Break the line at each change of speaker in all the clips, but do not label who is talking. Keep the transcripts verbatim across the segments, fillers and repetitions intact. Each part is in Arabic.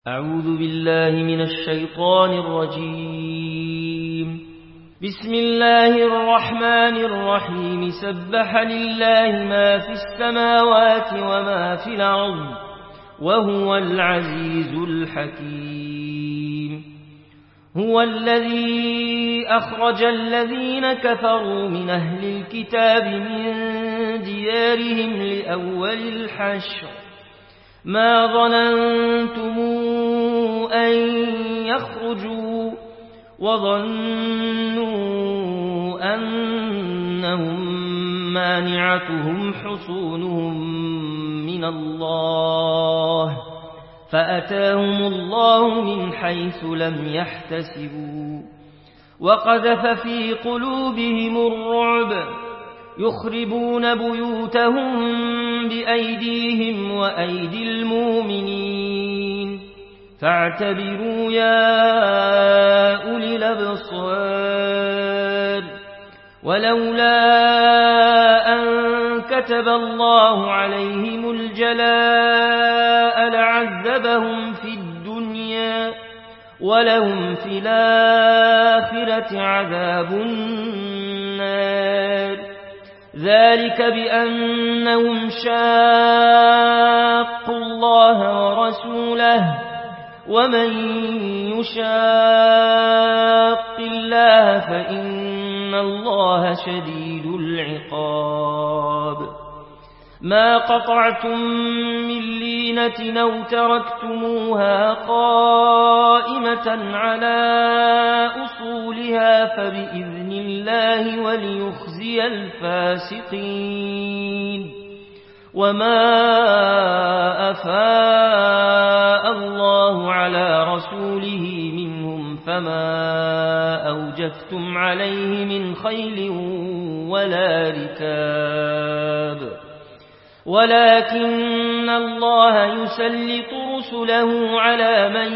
أعوذ بالله من الشيطان الرجيم. بسم الله الرحمن الرحيم. سبح لله ما في السماوات وما في الأرض وهو العزيز الحكيم. هو الذي أخرج الذين كفروا من أهل الكتاب من ديارهم لأول الحشر ما ظننتم أن يخرجوا وظنوا أنهم مانعتهم حصونهم من الله فأتاهم الله من حيث لم يحتسبوا وقذف في قلوبهم الرعب يخربون بيوتهم بأيديهم وأيدي المؤمنين فاعتبروا يا أولي الأبصار. ولولا أن كتب الله عليهم الجلاء لعذبهم في الدنيا ولهم في الآخرة عذاب النار. ذلك بأنهم شاقوا الله ورسوله ومن يشاق الله فإن الله شديد العقاب. ما قطعتم من لينة أو تركتموها قائمة على أصولها فبإذن الله وليخزي الفاسقين. وما أفاء الله على رسوله منهم فما أوجفتم عليه من خيل ولا ركاب ولكن الله يسلط رسله على من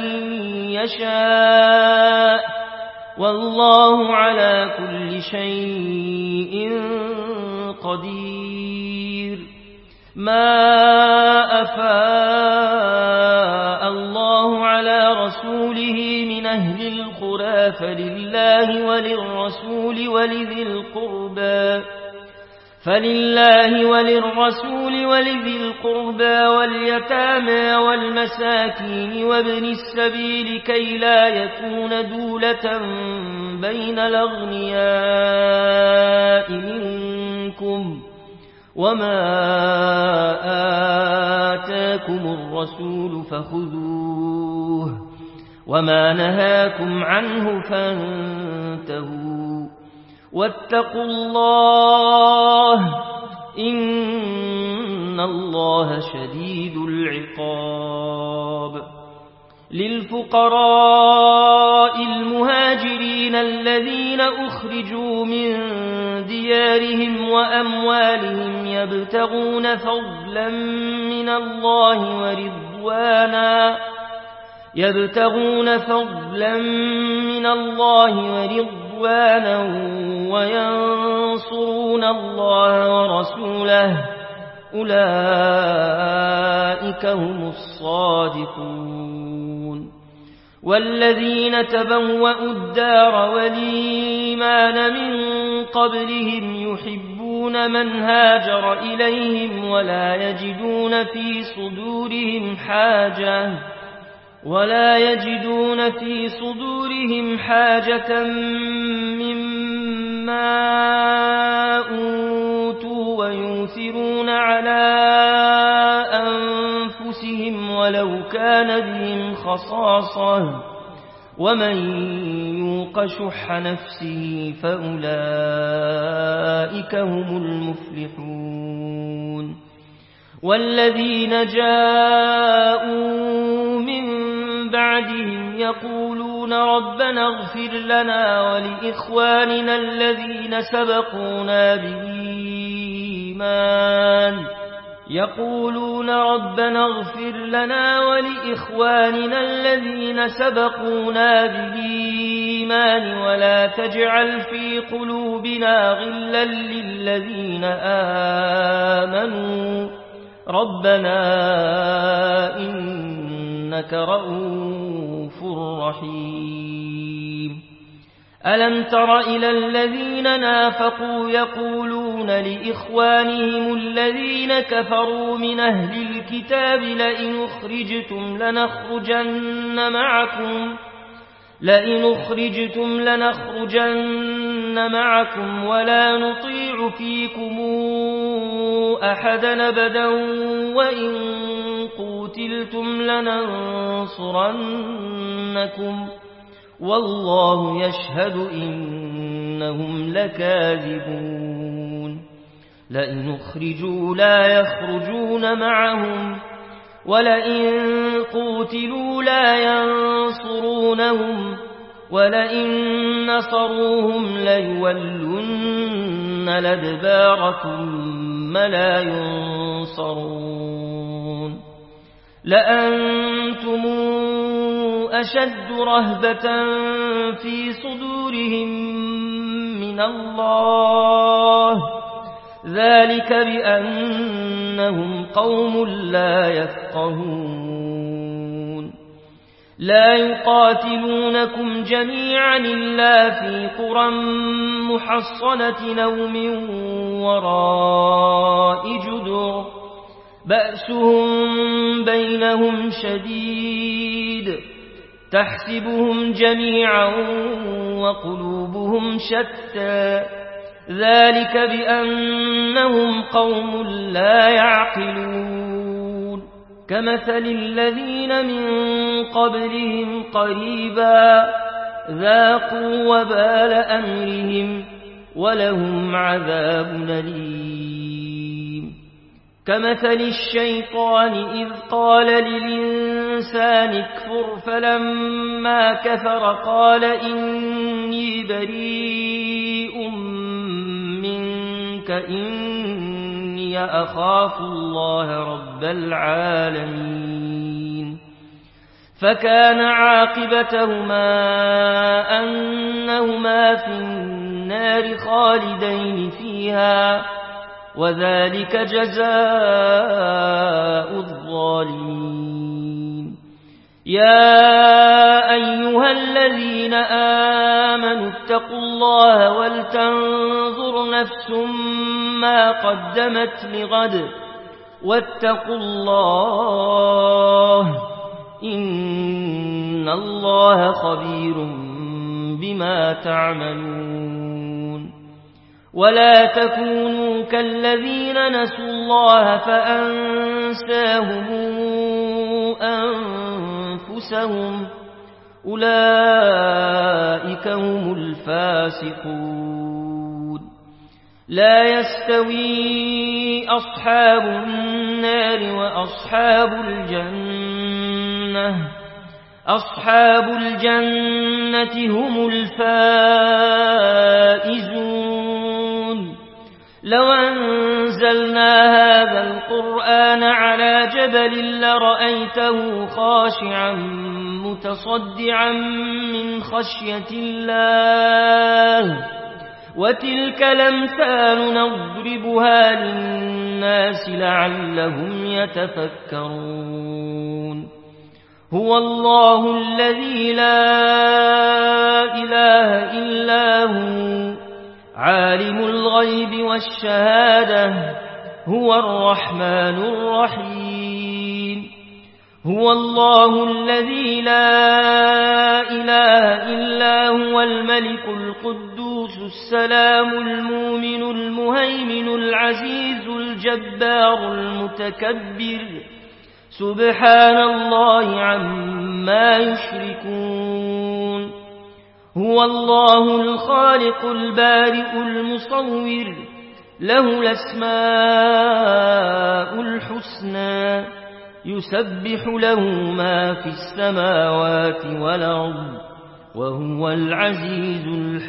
يشاء والله على كل شيء قدير. ما أفاء الله على رسوله من أهل القرى فلله وللرسول ولذي القربى فلله وللرسول ولذي القربى واليتامى والمساكين وابن السبيل كي لا يكون دولة بين الأغنياء منكم. وما آتاكم الرسول فخذوه وما نهاكم عنه فانتهوا واتقوا الله إن الله شديد العقاب. للفقراء المهاجرين الذين أخرجوا من ديارهم وأموالهم يبتغون فضلا من الله ورضوانا يبتغون فضلا من الله ورضوانا وينصرون الله ورسوله أولئك هم الصادقون. والذين تبوأوا الدار والإيمان من قبلهم يحبون من هاجر إليهم ولا يجدون في صدورهم حاجة ولا يجدون في صدورهم حاجة مما أوتوا ويؤثرون على أنفسهم ولو كان بهم خصاصة ومن يوق شح نفسه فأولئك هم المفلحون. والذين جاءوا من بعدهم يقولون ربنا اغفر لنا ولإخواننا الذين سبقونا بالإيمان يقولون ربنا اغفر لنا ولإخواننا الذين سبقونا بالإيمان ولا تجعل في قلوبنا غلا للذين آمنوا ربنا إن إنك رؤوف رحيم ألم تر إلى الذين نافقوا يقولون لإخوانهم الذين كفروا من أهل الكتاب لئن أخرجتم لنخرجن معكم لئن أخرجتم لنخرجن معكم ولا نطيع فيكم أحدا أبدا وإن قوتلتم لننصرنكم والله يشهد إنهم لكاذبون لئن أخرجوا لا يخرجون معهم ولئن قوتلوا لا ينصرونهم ولئن نصروهم ليولن الأدبار ثم لا ينصرون لأنتم أشد رهبة في صدورهم من الله ذلك بأنهم قوم لا يفقهون لا يقاتلونكم جميعا إلا في قرى محصنة أو من وراء جدر بأسهم بينهم شديد تحسبهم جميعا وقلوبهم شتى ذلك بأنهم قوم لا يعقلون كمثل الذين من قبلهم قريبا ذاقوا وبال أمرهم ولهم عذاب أليم كمثل الشيطان إذ قال للإنسان اكفر فلما كفر قال إني بريء منك إني أخاف الله رب العالمين فكان عاقبتهما أنهما في النار خالدين فيها وذلك جزاء الظالمين يا أيها الذين آمنوا اتقوا الله ولتنظر نفس ما قدمت لغد واتقوا الله إن الله خبير بما تعملون ولا تكونوا كالذين نسوا الله فأنساهم أنفسهم أولئك هم الفاسقون لا يستوي أصحاب النار وأصحاب الجنة أصحاب الجنة هم الفائزون لو أنزلنا هذا القرآن على جبل لرأيته خاشعا متصدعا من خشية الله وتلك الأمثال نضربها للناس لعلهم يتفكرون هو الله الذي لا إله إلا هو عالم الغيب والشهادة هو الرحمن الرحيم هو الله الذي لا إله إلا هو الملك القدوس السلام المؤمن المهيمن العزيز الجبار المتكبر سبحان الله عما يشركون هو الله الخالق البارئ المصور له الأسماء الحسنى يسبح له ما في السماوات والأرض وهو العزيز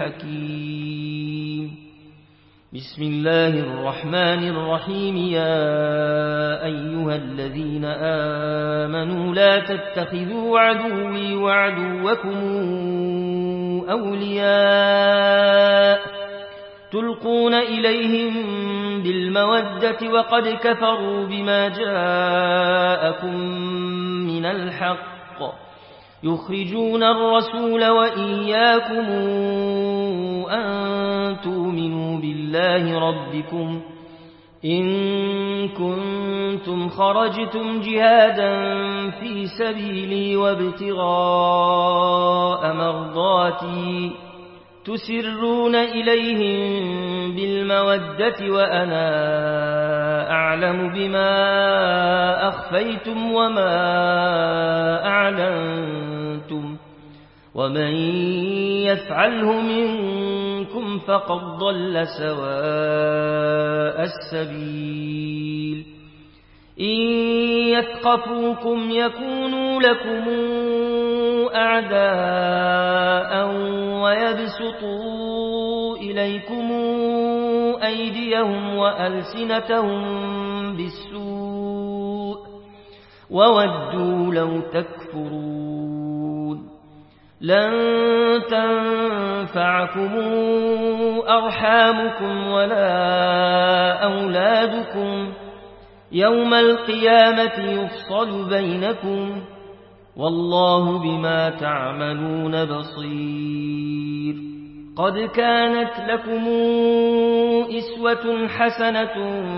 الحكيم بسم الله الرحمن الرحيم يا أيها الذين آمنوا لا تتخذوا عدوي وعدوكم أولياء تلقون إليهم بالمودة وقد كفروا بما جاءكم من الحق يخرجون الرسول وإياكم أن تؤمنوا بالله ربكم إن كنتم خرجتم جهادا في سبيلي وابتغاء مرضاتي تسرون إليهم بالمودة وأنا أعلم بما أخفيتم وما أعلنتم ومن يفعله منكم فقد ضل سواء السبيل إن يثقفوكم يكونوا لكم أعداء ويبسطوا إليكم أيديهم وألسنتهم بالسوء وودوا لو تكفرون لن تنفعكم أرحامكم ولا أولادكم يوم القيامة يفصل بينكم والله بما تعملون بصير قد كانت لكم إسوة حسنة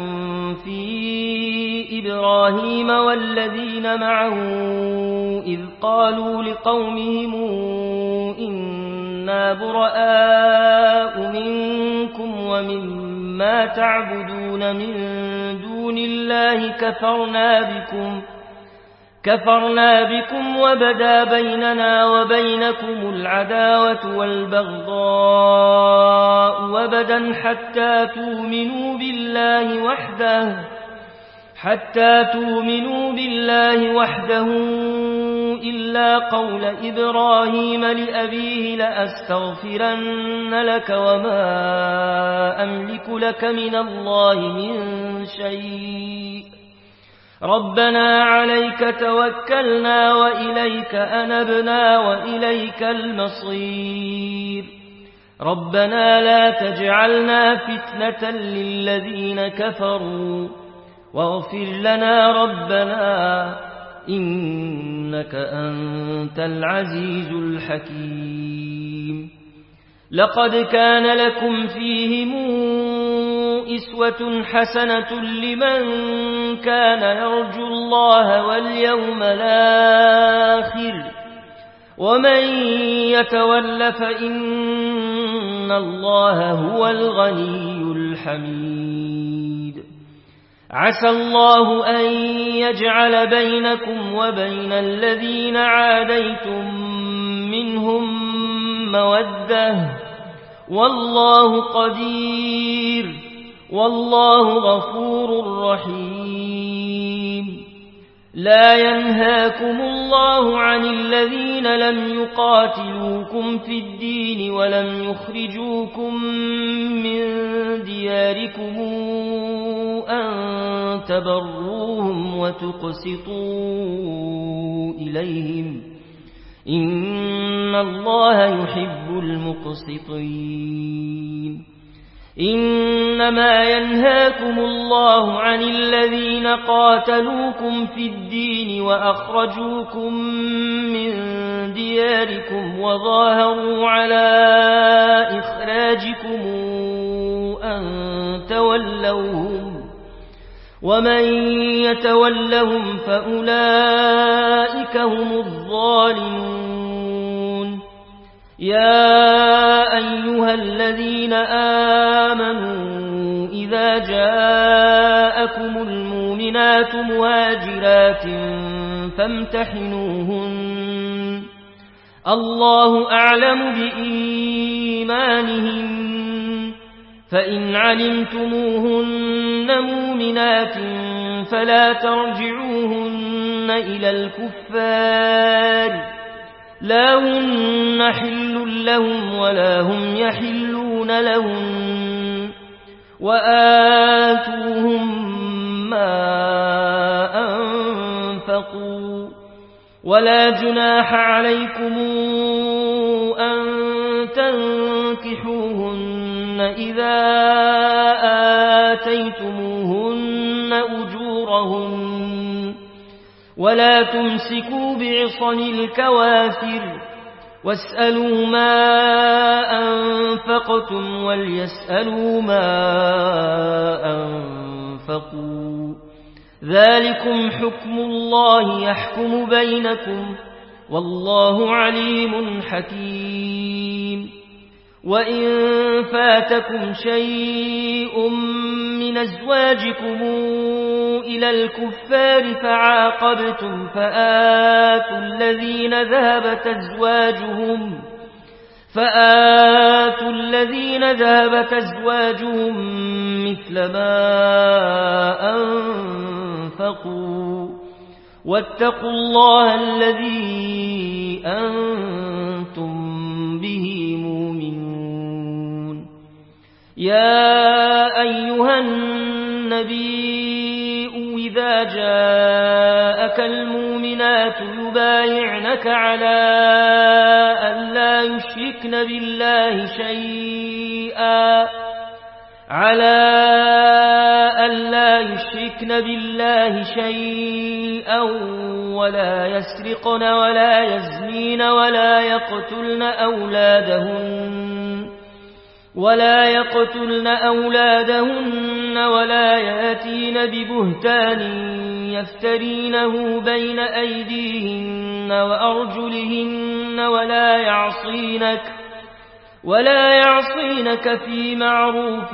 في إبراهيم والذين معه إذ قالوا لقومهم إنا براء منكم ومما تعبدون من دون الله كفرنا بكم كفرنا بكم وبدا بيننا وبينكم العداوة والبغضاء وبدا حتى تؤمنوا بالله وحده حتى تؤمنوا بالله وحده إلا قول إبراهيم لأبيه لأستغفرن لك وما أملك لك من الله من شيء ربنا عليك توكلنا وإليك أنبنا وإليك المصير ربنا لا تجعلنا فتنة للذين كفروا واغفر لنا ربنا إنك أنت العزيز الحكيم لقد كان لكم فيهم إسوة حسنة لمن كان يرجو الله واليوم الآخر ومن يتول فإن الله هو الغني الحميد عسى الله أن يجعل بينكم وبين الذين عاديتم منهم مودة والله قدير والله غفور رحيم لا ينهاكم الله عن الذين لم يقاتلوكم في الدين ولم يخرجوكم من دياركم أن تبروهم وتقسطوا إليهم إن الله يحب المقسطين إنما ينهاكم الله عن الذين قاتلوكم في الدين وأخرجوكم من دياركم وظاهروا على إخراجكم أن تولوهم ومن يتولهم فأولئك هم الظالمون يا أيها الذين آمنوا إذا جاءكم المؤمنات مهاجرات فامتحنوهن الله أعلم بإيمانهن فإن علمتموهن مؤمنات فلا ترجعوهن إلى الكفار لا هن حل لهم ولا هم يحلون لهم وآتوهم ما أنفقوا ولا جناح عليكم أن تنكحوهن إذا آتيتموهن أجورهن ولا تمسكوا بعصم الكوافر واسألوا ما أنفقتم وليسألوا ما أنفقوا ذلكم حكم الله يحكم بينكم والله عليم حكيم وإن فاتكم شيء من أزواجكم إلى الكفار فعاقبتم فآتوا الذين ذهبت أزواجهم فآتوا الذين ذهبت أزواجهم مثل ما أنفقوا واتقوا الله الذي أنتم به مؤمنون يا أيها النبي إذا جاءك المؤمنات يبايعنك على أن لا يشركن بالله شيئا على أن لا يشركن بالله شيئا ولا يسرقن ولا يزنين ولا يقتلن أولادهن ولا يقتلن أولادهن ولا يأتين ببهتان يفترينه بين أيديهن وأرجلهن ولا يعصينك ولا يعصينك في معروف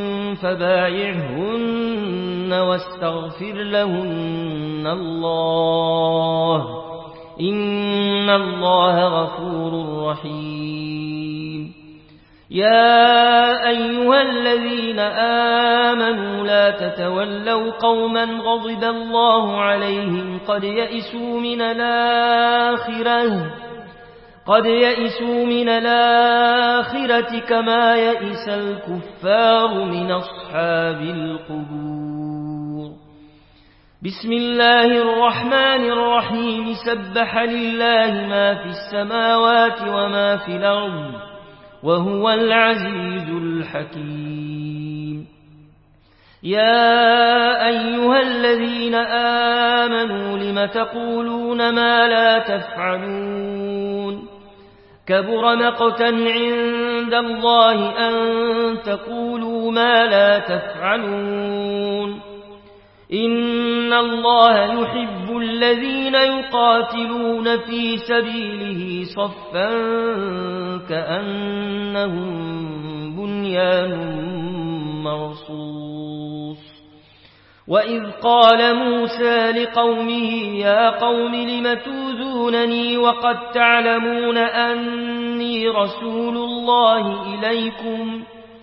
فبايعهن واستغفر لهن الله إن الله غفور رحيم يا أيها الذين آمنوا لا تتولوا قوما غضب الله عليهم قد يئسوا من الآخرة قد يئسوا من الآخرة كما يئس الكفار من أصحاب القبور بسم الله الرحمن الرحيم سبح لله ما في السماوات وما في الأرض وهو العزيز الحكيم يا أيها الذين آمنوا لم تقولون ما لا تفعلون كبر مقتا عند الله أن تقولوا ما لا تفعلون إن الله يحب الذين يقاتلون في سبيله صفا كأنهم بنيان مرصوص وإذ قال موسى لقومه يا قوم لم توذونني وقد تعلمون أني رسول الله إليكم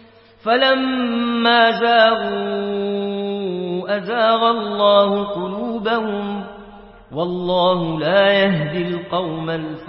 فلما زاغوا أزاغ الله قلوبهم والله لا يهدي القوم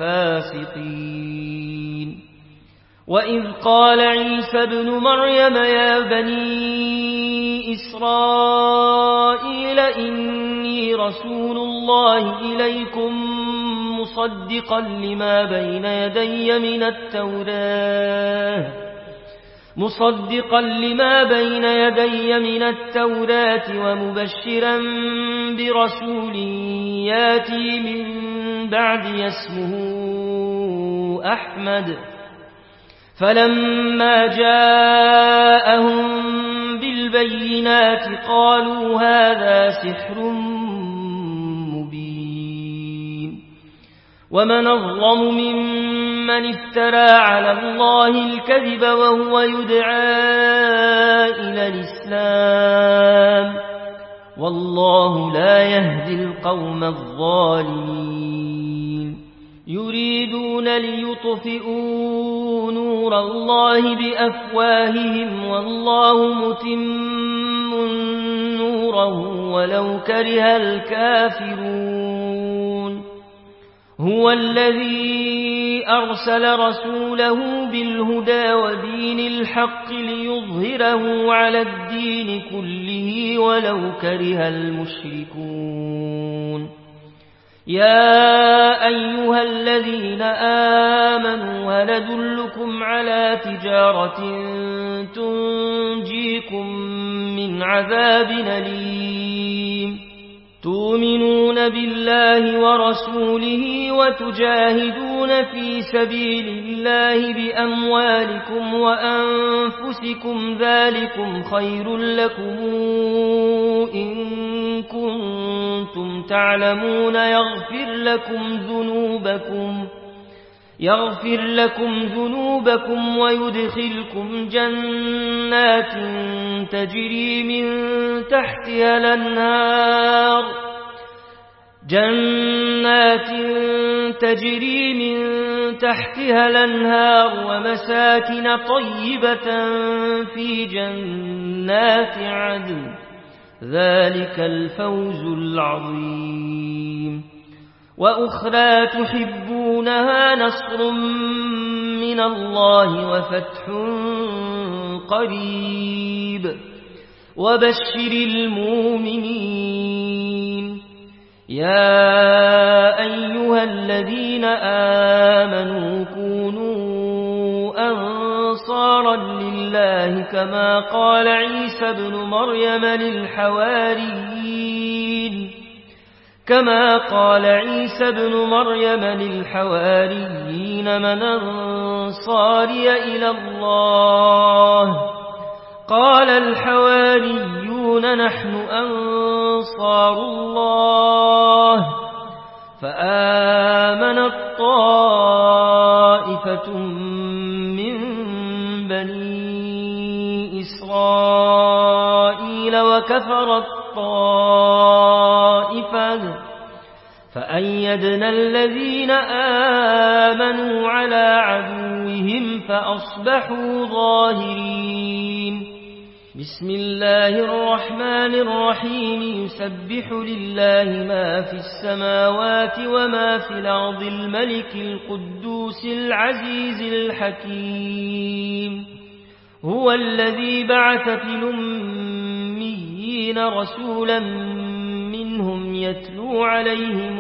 الفاسقين وإذ قال عيسى ابن مريم يا بني إسرائيل إني رسول الله إليكم مصدقا لما بين يدي من التوراة مصدقا لما بين يدي من التوراة ومبشرا برسول ياتي من بعد اسمه أحمد فلما جاءهم بالبينات قالوا هذا سحر مبين ومن أظلم ممن افترى على الله الكذب وهو يدعى إلى الإسلام والله لا يهدي القوم الظالمين يريدون ليطفئوا نور الله بأفواههم والله متم نوره ولو كره الكافرون هو الذي أرسل رسوله بالهدى ودين الحق ليظهره على الدين كله ولو كره المشركون يا أيها الذين آمنوا هل أدلكم على تجارة تنجيكم من عذاب أليم تؤمنون بالله ورسوله وتجاهدون في سبيل الله بأموالكم وأنفسكم ذلكم خير لكم إن كنتم تعلمون يغفر لكم ذنوبكم يغفر لكم ذنوبكم ويدخلكم جنات تجري من تحتها الأنهار جنات تجري من تحتها الأنهار ومساكن طيبة في جنات عدن ذلك الفوز العظيم وأخرى تحبونها نصر من الله وفتح قريب وبشر المؤمنين يا أيها الذين آمنوا كونوا أنصارا لله كما قال عيسى بن مريم للحواريين كما قال عيسى بن مريم للحواريين من أنصاري إلى الله قال الحواريون نحن أنصار الله فآمنت طائفة من بني إسرائيل وكفرت طائفة فأيدنا الذين آمنوا على عدوهم فأصبحوا ظاهرين بسم الله الرحمن الرحيم يسبح لله ما في السماوات وما في الأرض الملك القدوس العزيز الحكيم هو الذي بعث في الأميين رسولا منهم يتلو عليهم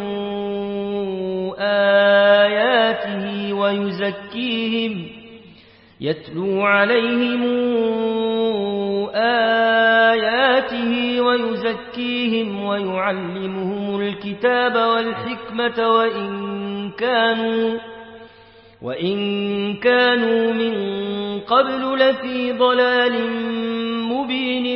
آياته ويزكيهم يتلو عليهم آياته ويزكيهم ويعلمهم الكتاب والحكمة وإن كانوا وإن كانوا من قبل لفي ضلال مبين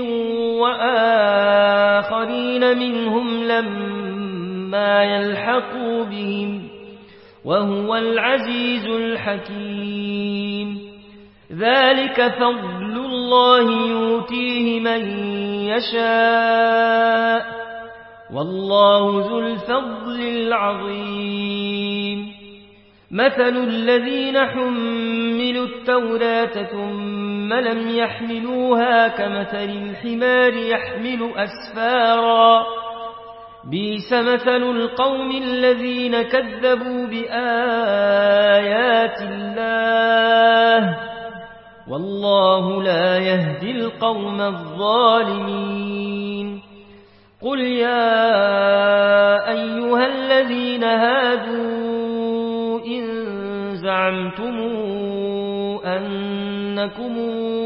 وآخرين منهم لما يلحقوا بهم وهو العزيز الحكيم ذلك فضل الله يؤتيه من يشاء والله ذو الفضل العظيم مثل الذين حملوا التوراة ثم لم يحملوها كمثل الحمار يحمل أسفارا بئس مثل القوم الذين كذبوا بآيات الله والله لا يهدي القوم الظالمين قل يا أيها الذين هادوا إن زعمتم أنكم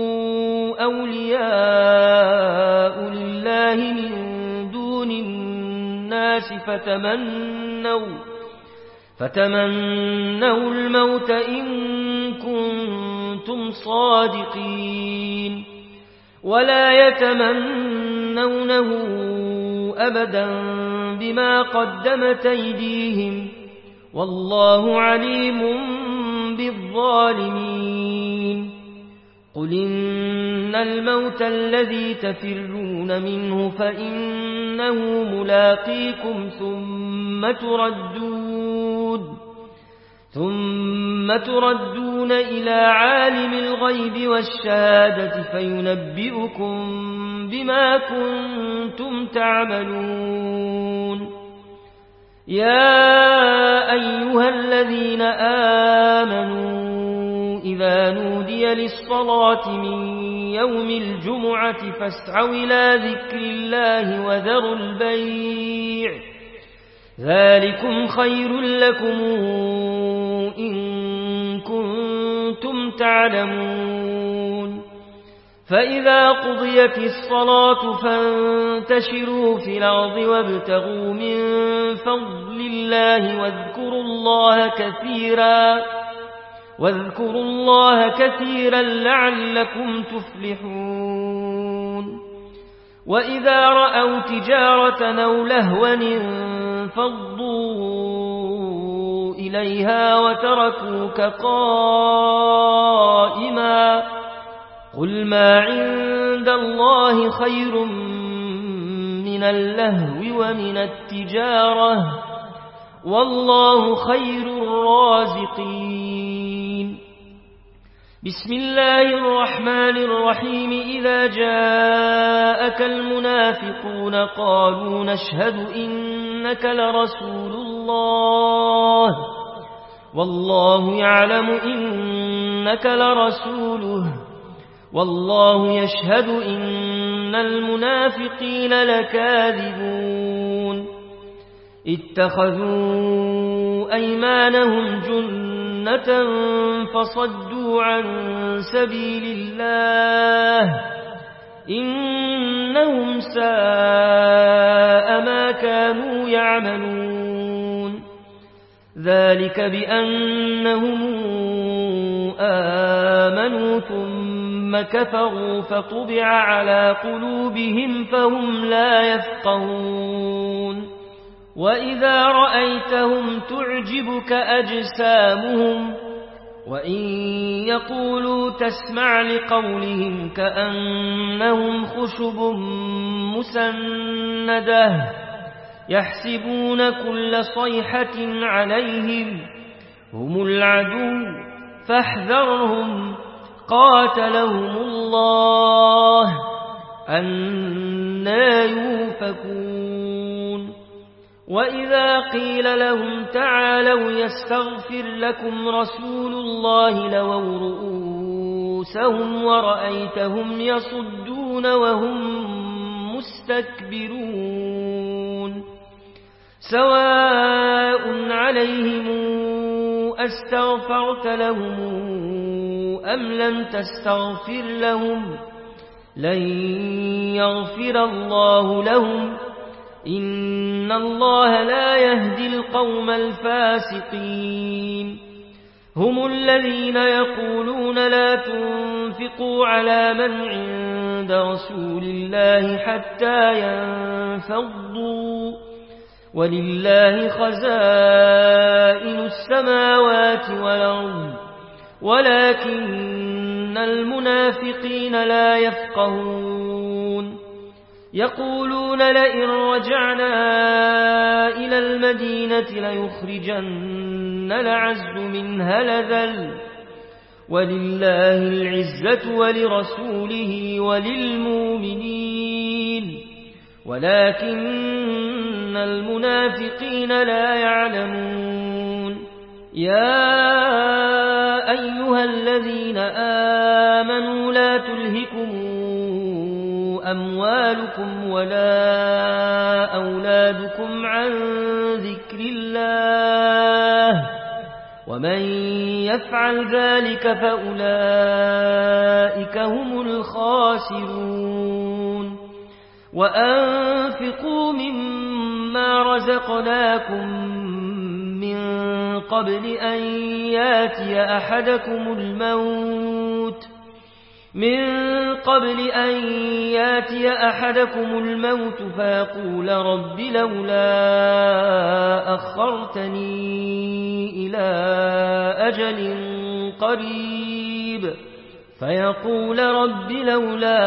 أولياء لله من دون الناس فتمنوا فتمنوا الموت إن كنتم صادقين ولا يتمنونه أبدا بما قدمت أيديهم والله عليم بالظالمين قل إن الموت الذي تفرون منه فإنه ملاقيكم ثم تردون ثم تردون إلى عالم الغيب والشهادة فينبئكم بما كنتم تعملون يا أيها الذين آمنوا إذا نودي للصلاة من يوم الجمعة فاسعوا إلى ذكر الله وذروا البيع ذلكم خير لكم إن كنتم تعلمون فإذا قضيت الصلاة فانتشروا في الأرض وابتغوا من فضل الله واذكروا الله كثيرا واذكروا الله كثيرا لعلكم تفلحون وإذا رأوا تجارة أو لهوا انفضوا إليها وتركوك قائما قل ما عند الله خير من اللهو ومن التجارة والله خير الرازقين بسم الله الرحمن الرحيم إذا جاءك المنافقون قالوا نشهد إنك لرسول الله والله يعلم إنك لرسوله والله يشهد إن المنافقين لكاذبون اتخذوا أيمانهم جنة فصدوا عن سبيل الله إنهم ساء ما كانوا يعملون ذلك بأنهم آمنوا ثم كفروا فطبع على قلوبهم فهم لا يفقهون وإذا رأيتهم تعجبك أجسامهم وإن يقولوا تسمع لقولهم كأنهم خشب مسندة يحسبون كل صيحة عليهم هم العدو فاحذرهم قاتلهم الله أنى يؤفكون وإذا قيل لهم تعالوا يستغفر لكم رسول الله لووا رؤوسهم ورأيتهم يصدون وهم مستكبرون سواء عليهم أستغفرت لهم أم لم تستغفر لهم لن يغفر الله لهم إن الله لا يهدي القوم الفاسقين هم الذين يقولون لا تنفقوا على من عند رسول الله حتى ينفضوا ولله خزائن السماوات والأرض ولكن المنافقين لا يفقهون يقولون لئن رجعنا إلى المدينة ليخرجن الأعز منها الأذل ولله العزة ولرسوله وللمؤمنين ولكن المنافقين لا يعلمون يا أيها الذين آمنوا لا تلهكم أموالكم ولا أولادكم عن ذكر الله ومن يفعل ذلك فأولئك هم الخاسرون وأنفقوا مما رزقناكم من قبل أن ياتي أحدكم الموت من قبل أن ياتي أحدكم الموت فيقول رب لولا أخرتني إلى أجل قريب فيقول رب لولا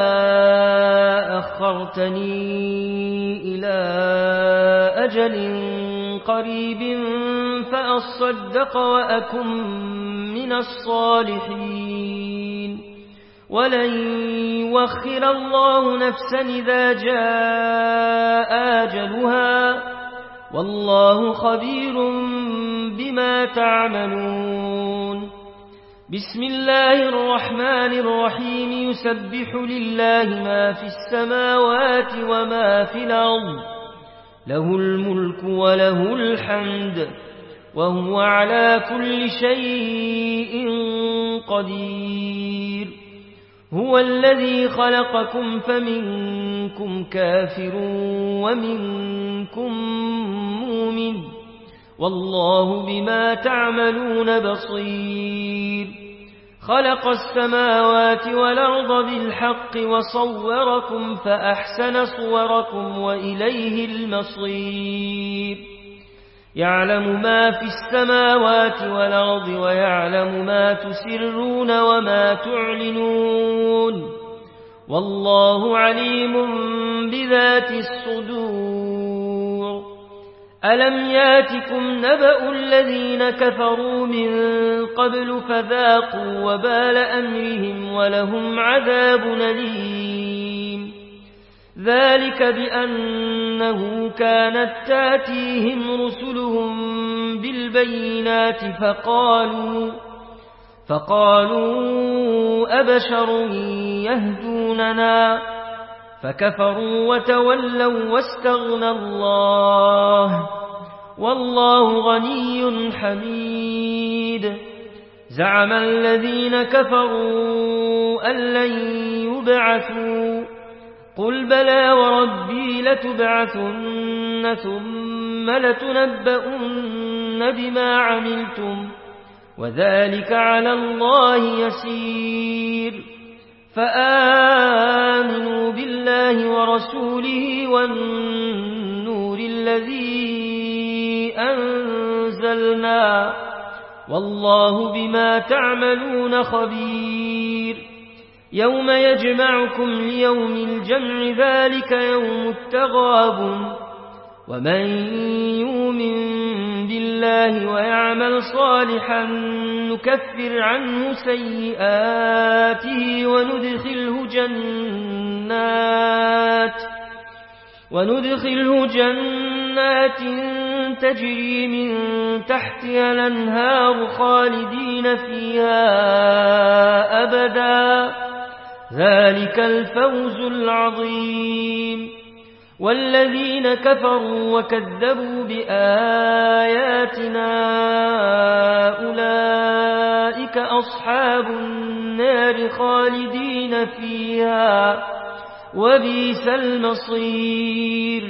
أخرتني إلى أجل قريب فأصدق وأكن من الصالحين ولن يوخر الله نفسا إذا جاء أجلها والله خبير بما تعملون بسم الله الرحمن الرحيم يسبح لله ما في السماوات وما في الأرض له الملك وله الحمد وهو على كل شيء قدير هو الذي خلقكم فمنكم كافر ومنكم مؤمن والله بما تعملون بصير خلق السماوات والأرض بالحق وصوركم فأحسن صوركم وإليه المصير يعلم ما في السماوات والأرض ويعلم ما تسرون وما تعلنون والله عليم بذات الصدور ألم ياتكم نبأ الذين كفروا من قبل فذاقوا وبال أمرهم ولهم عذاب أليم ذلك بأنه كانت تاتيهم رسلهم بالبينات فقالوا فقالوا أبشر يهدوننا فكفروا وتولوا واستغنى الله والله غني حميد زعم الذين كفروا أن لن يبعثوا قل بلى وربي لتبعثن ثم لتنبؤن بما عملتم وذلك على الله يسير فآمنوا بالله ورسوله والنور الذي أنزلنا والله بما تعملون خبير يوم يجمعكم ليوم الجمع ذلك يوم التغابن ومن يؤمن بالله ويعمل صالحا نكفر عنه سيئاته وندخله جنات وندخله جنات تجري من تحتها الأنهار خالدين فيها أبدا ذلك الفوز العظيم والذين كفروا وكذبوا بآياتنا أولئك أصحاب النار خالدين فيها وبئس المصير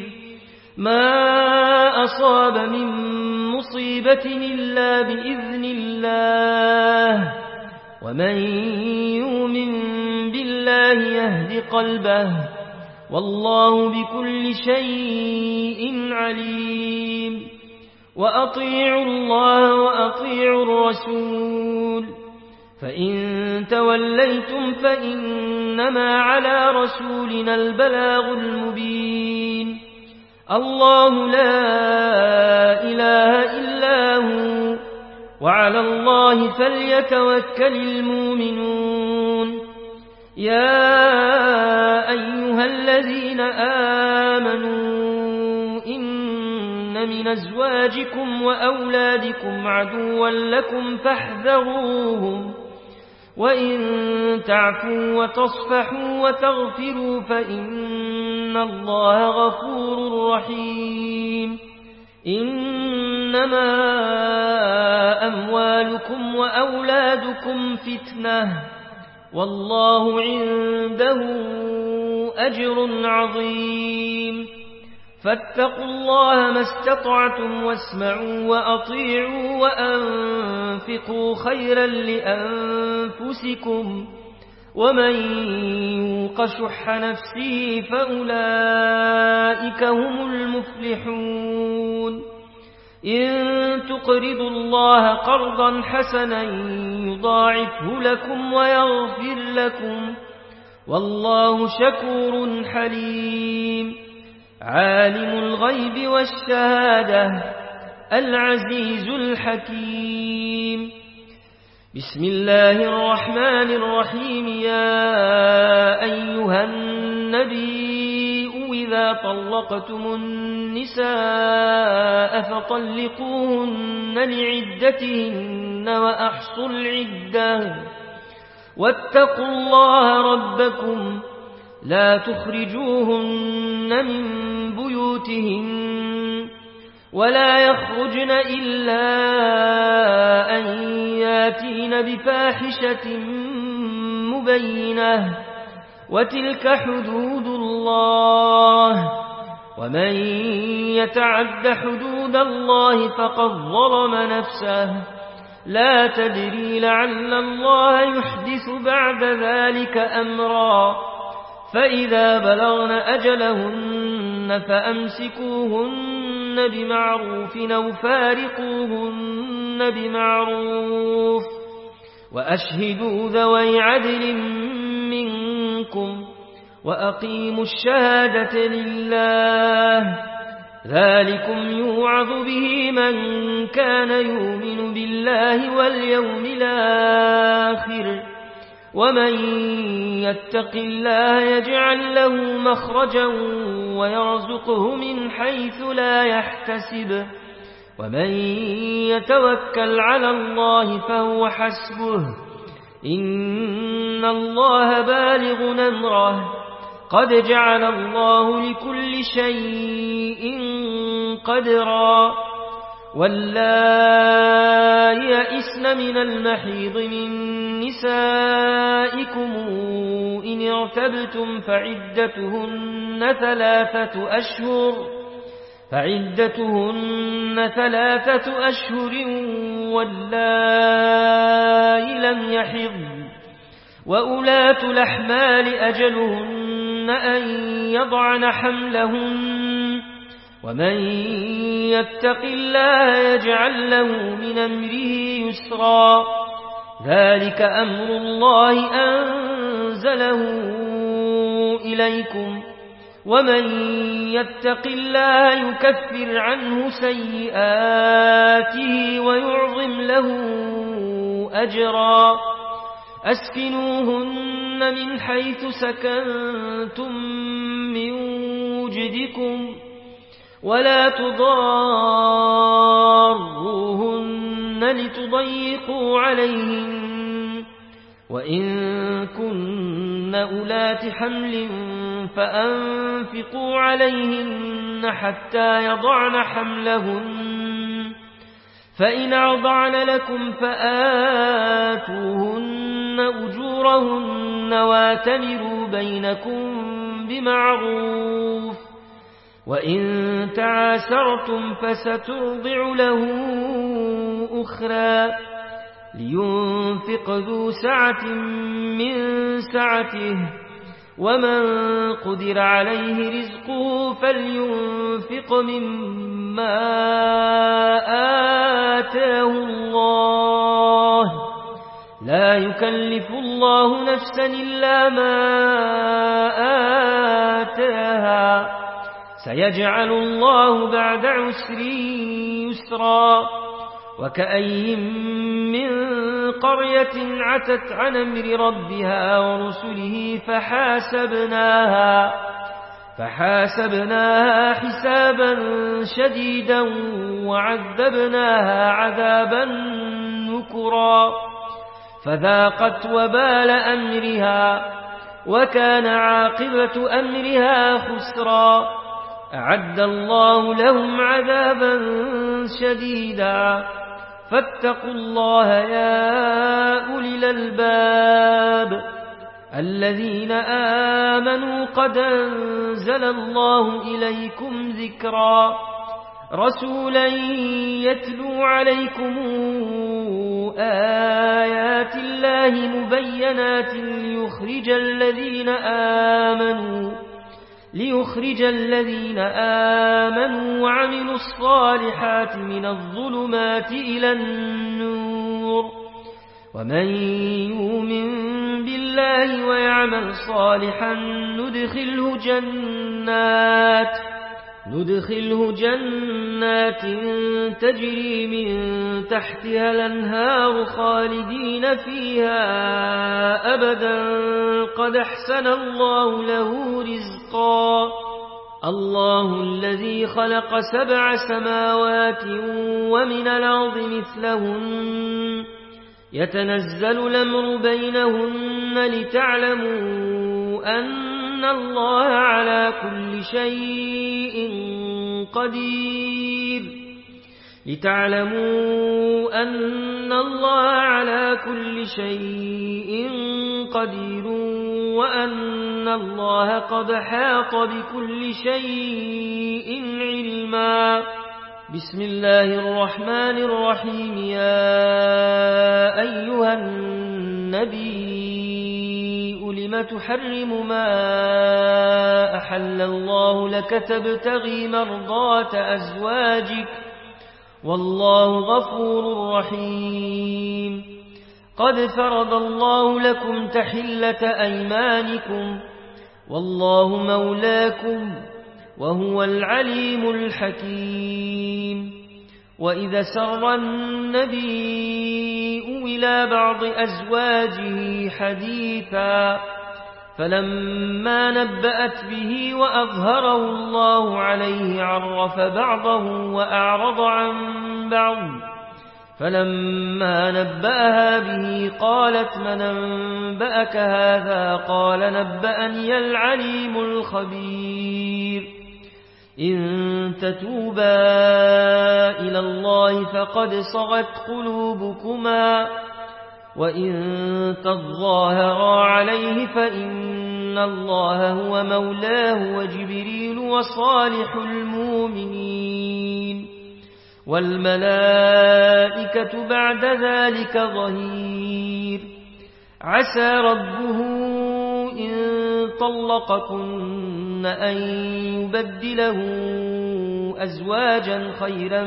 ما أصاب من مصيبة إلا بإذن الله ومن يؤمن بالله يهد قلبه والله بكل شيء عليم وأطيعوا الله وأطيعوا الرسول فإن توليتم فإنما على رسولنا البلاغ المبين الله لا إله إلا هو وعلى الله فليتوكل المؤمنون يا أيها الذين آمنوا إن من أزواجكم وأولادكم عدوا لكم فاحذروهم وإن تعفوا وتصفحوا وتغفروا فإن الله غفور رحيم إنما أموالكم وأولادكم فتنة والله عنده أجر عظيم فاتقوا الله ما استطعتم واسمعوا وأطيعوا وأنفقوا خيرا لأنفسكم ومن يوق شح نفسه فأولئك هم المفلحون إن تقرضوا الله قرضا حسنا يضاعفه لكم ويغفر لكم والله شكور حليم عالم الغيب والشهادة العزيز الحكيم بسم الله الرحمن الرحيم يا أيها النبي إذا طلقتم النساء فطلقوهن لعدتهن وأحصوا العدة واتقوا الله ربكم لا تخرجوهن من بيوتهن ولا يخرجن إلا أن ياتين بفاحشة بينة وتلك حدود الله ومن يتعد حدود الله فقد ظلم نفسه لا تدري لعل الله يحدث بعد ذلك أمرا فإذا بلغن أجلهن فأمسكوهن بمعروف أو فارقوهن بمعروف وأشهدوا ذوي عدل منكم وأقيموا الشهادة لله ذلكم يوعظ به من كان يؤمن بالله واليوم الآخر ومن يتق الله يجعل له مخرجا ويرزقه من حيث لا يحتسب ومن يتوكل على الله فهو حسبه إن الله بالغ أمره قد جعل الله لكل شيء قدرا واللائي يئسن من المحيض من نسائكم إن ارتبتم فعدتهن ثلاثة أشهر فعدتهن ثلاثة أشهر واللائي لم يحضن وأولاة الأحمال أجلهن أن يضعن حملهن ومن يتق الله يجعل له من أمره يسرا ذلك أمر الله أنزله إليكم ومن يتق الله يكفر عنه سيئاته ويعظم له أجرا أسكنوهن من حيث سكنتم من وجدكم ولا تضاروهن لتضيقوا عليهن وإن كن أولات حمل فأنفقوا عليهن حتى يضعن حملهن فإن أرضعن لكم فآتوهن أجورهن واتمروا بينكم بمعروف وإن تعاسرتم فسترضع له أخرى لينفق ذو سعة من سعته ومن قدر عليه رزقه فلينفق مما آتاه الله لا يكلف الله نفسا إلا ما آتاها سيجعل الله بعد عسر يسرا وكأي من قرية عتت عن أمر ربها ورسله فحاسبناها فحاسبناها حسابا شديدا وعذبناها عذابا نكرا فذاقت وبال أمرها وكان عاقبة أمرها خسرا أعد الله لهم عذابا شديدا فاتقوا الله يا أولي الألباب الذين آمنوا قد أنزل الله إليكم ذكرا رسولا يتلو عليكم آيات الله مبينات ليخرج الذين آمنوا ليخرج الذين آمنوا وعملوا الصالحات من الظلمات إلى النور ومن يؤمن بالله ويعمل صالحا ندخله جنات ندخله جنات تجري من تحتها الأنهار خالدين فيها أبدا قد أحسن الله له رزقا الله الذي خلق سبع سماوات ومن الأرض مثلهن يتنزل الأمر بينهن لتعلموا أن الله على كل شيء قدير لتعلموا أن الله على كل شيء قدير وأن الله قد حاط بكل شيء علما. بسم الله الرحمن الرحيم. يا أيها النبي لم تحرم ما أحل الله لك تبتغي مرضات أزواجك والله غفور رحيم. قد فرض الله لكم تحلة أيمانكم والله مولاكم وهو العليم الحكيم. وإذا سر النبي إلى بعض أزواجه حديثا فلما نبأت به وأظهره الله عليه عرف بعضه وأعرض عن بعض فلما نبأها به قالت من أنبأك هذا قال نبأني العليم الخبير. إن تتوبا إلى الله فقد صغت قلوبكما وإن تظاهرا عليه فإن الله هو مولاه وجبريل وصالح المؤمنين والملائكة بعد ذلك ظهير. عسى ربه إن طلقكن أن يبدله أزواجا خيرا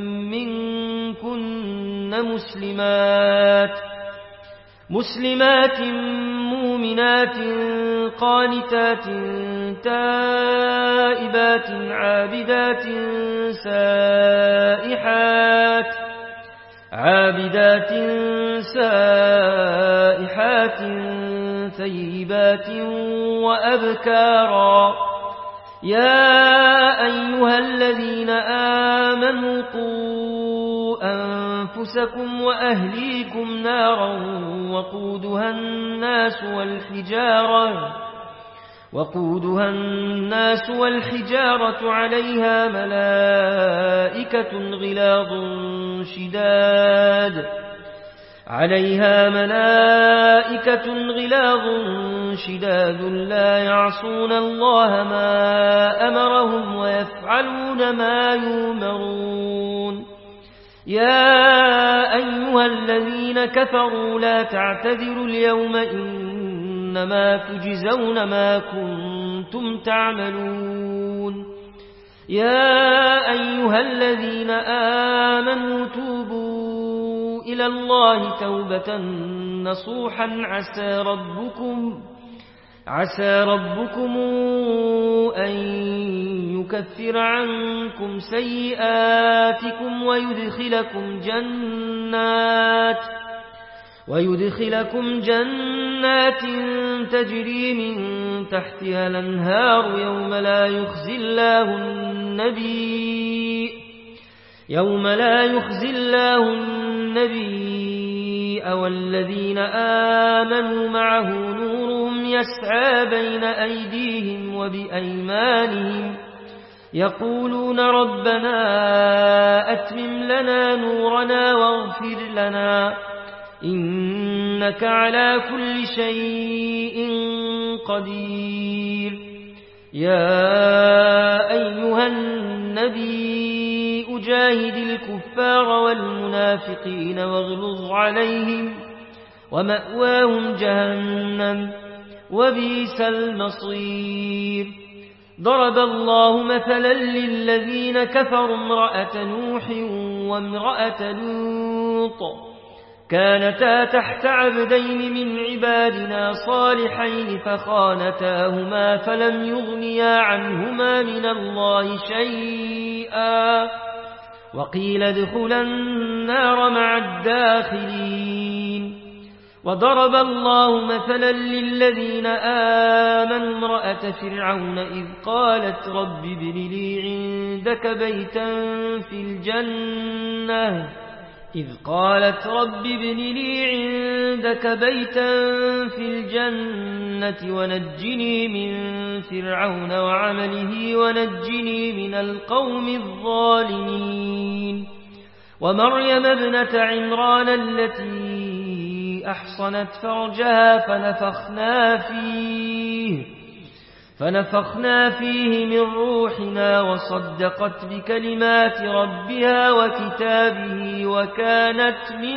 منكن مسلمات مسلمات مؤمنات قانتات تائبات عابدات سائحات عابدات سائحات ثيبات وأبكارا. يا أيها الذين آمنوا قوا أنفسكم وأهليكم نارا وقودها الناس والحجارة وقودها الناس والحجارة عليها ملائكة غلاظ شداد عليها ملائكة غلاظ شداد لا يعصون الله ما أمرهم ويفعلون ما يؤمرون. يا أيها الذين كفروا لا تعتذروا اليوم إنما تجزون ما كنتم تعملون. يا أيها الذين آمنوا توبوا إلى الله توبة نصوحا عسى ربكم عسى ربكم أن يكفر عنكم سيئاتكم ويدخلكم جنات ويدخلكم جنات تجري من تحتها الأنهار يوم لا يخزي الله النبي يوم لا يخزي الله النبي والذين آمنوا معه نورهم يسعى بين أيديهم وبأيمانهم يقولون ربنا أتمم لنا نورنا واغفر لنا إنك على كل شيء قدير. يا أيها النبي أجاهد الكفار والمنافقين واغلظ عليهم ومأواهم جهنم وبئس المصير. ضرب الله مثلا للذين كفروا امرأة نوح وامرأة لوط كانتا تحت عبدين من عبادنا صالحين فخانتاهما فلم يغنيا عنهما من الله شيئا وقيل ادخلا النار مع الداخلين. وضرب الله مثلا للذين آمنوا امرأة فرعون إذ قالت رب ابن لي عندك بيتا في الجنة إذ قالت رب ابن لي عندك بيتا في الجنة ونجني من فرعون وعمله ونجني من القوم الظالمين. ومريم ابنة عمران التي أحصنت فرجها فنفخنا فيه فنفخنا فيه من روحنا وصدقت بكلمات ربها وكتابه وكانت من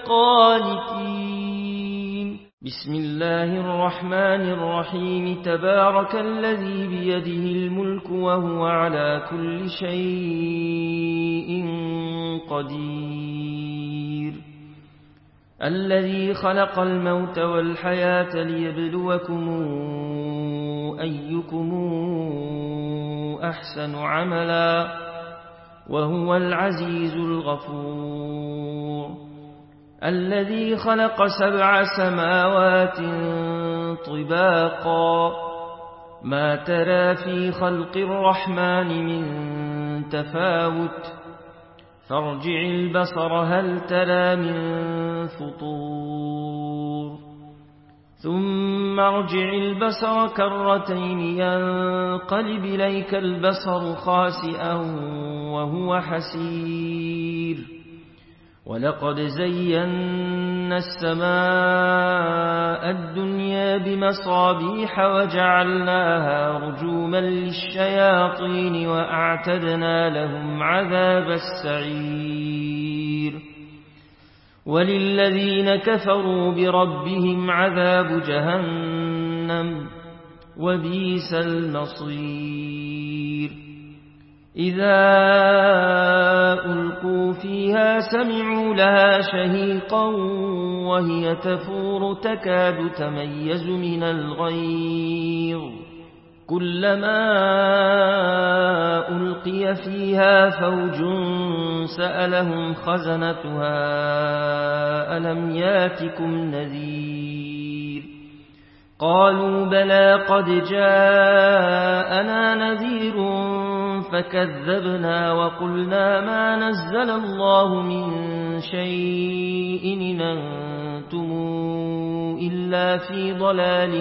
القانتين. بسم الله الرحمن الرحيم. تبارك الذي بيده الملك وهو على كل شيء قدير. الذي خلق الموت والحياة ليبلوكم أيكم أحسن عملا وهو العزيز الغفور. الذي خلق سبع سماوات طباقا ما ترى في خلق الرحمن من تفاوت فارجع البصر هل ترى من فطور ثم ارجع البصر كرتين ينقلب إليك البصر خاسئا وهو حسير. ولقد زينا السماء الدنيا بمصابيح وجعلناها رجوما للشياطين وأعتدنا لهم عذاب السعير. وللذين كفروا بربهم عذاب جهنم وبئس المصير. إذا ألقوا فيها سمعوا لها شهيقا وهي تفور تكاد تميز من الغيظ كلما ألقي فيها فوج سألهم خزنتها ألم ياتكم نذير قالوا بلى قد جاءنا نذير فكذبنا وقلنا ما نزل الله من شيء إن أنتم إلا في ضلال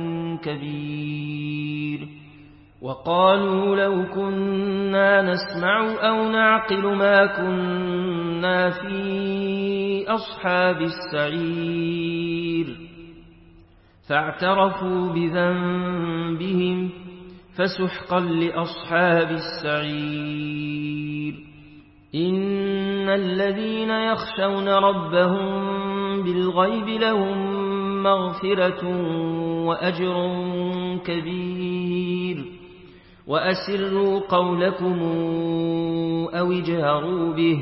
كبير. وقالوا لو كنا نسمع أو نعقل ما كنا في أصحاب السعير فاعترفوا بذنبهم فسحقا لأصحاب السعير. إن الذين يخشون ربهم بالغيب لهم مغفرة وأجر كبير. وأسروا قولكم أو اجهروا به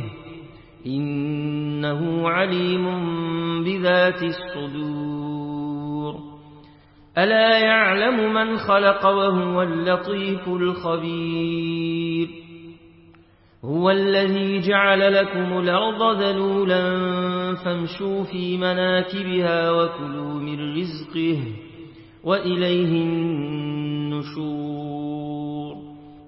إنه عليم بذات الصدور. ألا يعلم من خلق وهو اللطيف الخبير. هو الذي جعل لكم الأرض ذلولا فامشوا في مناكبها وكلوا من رزقه وإليه النشور.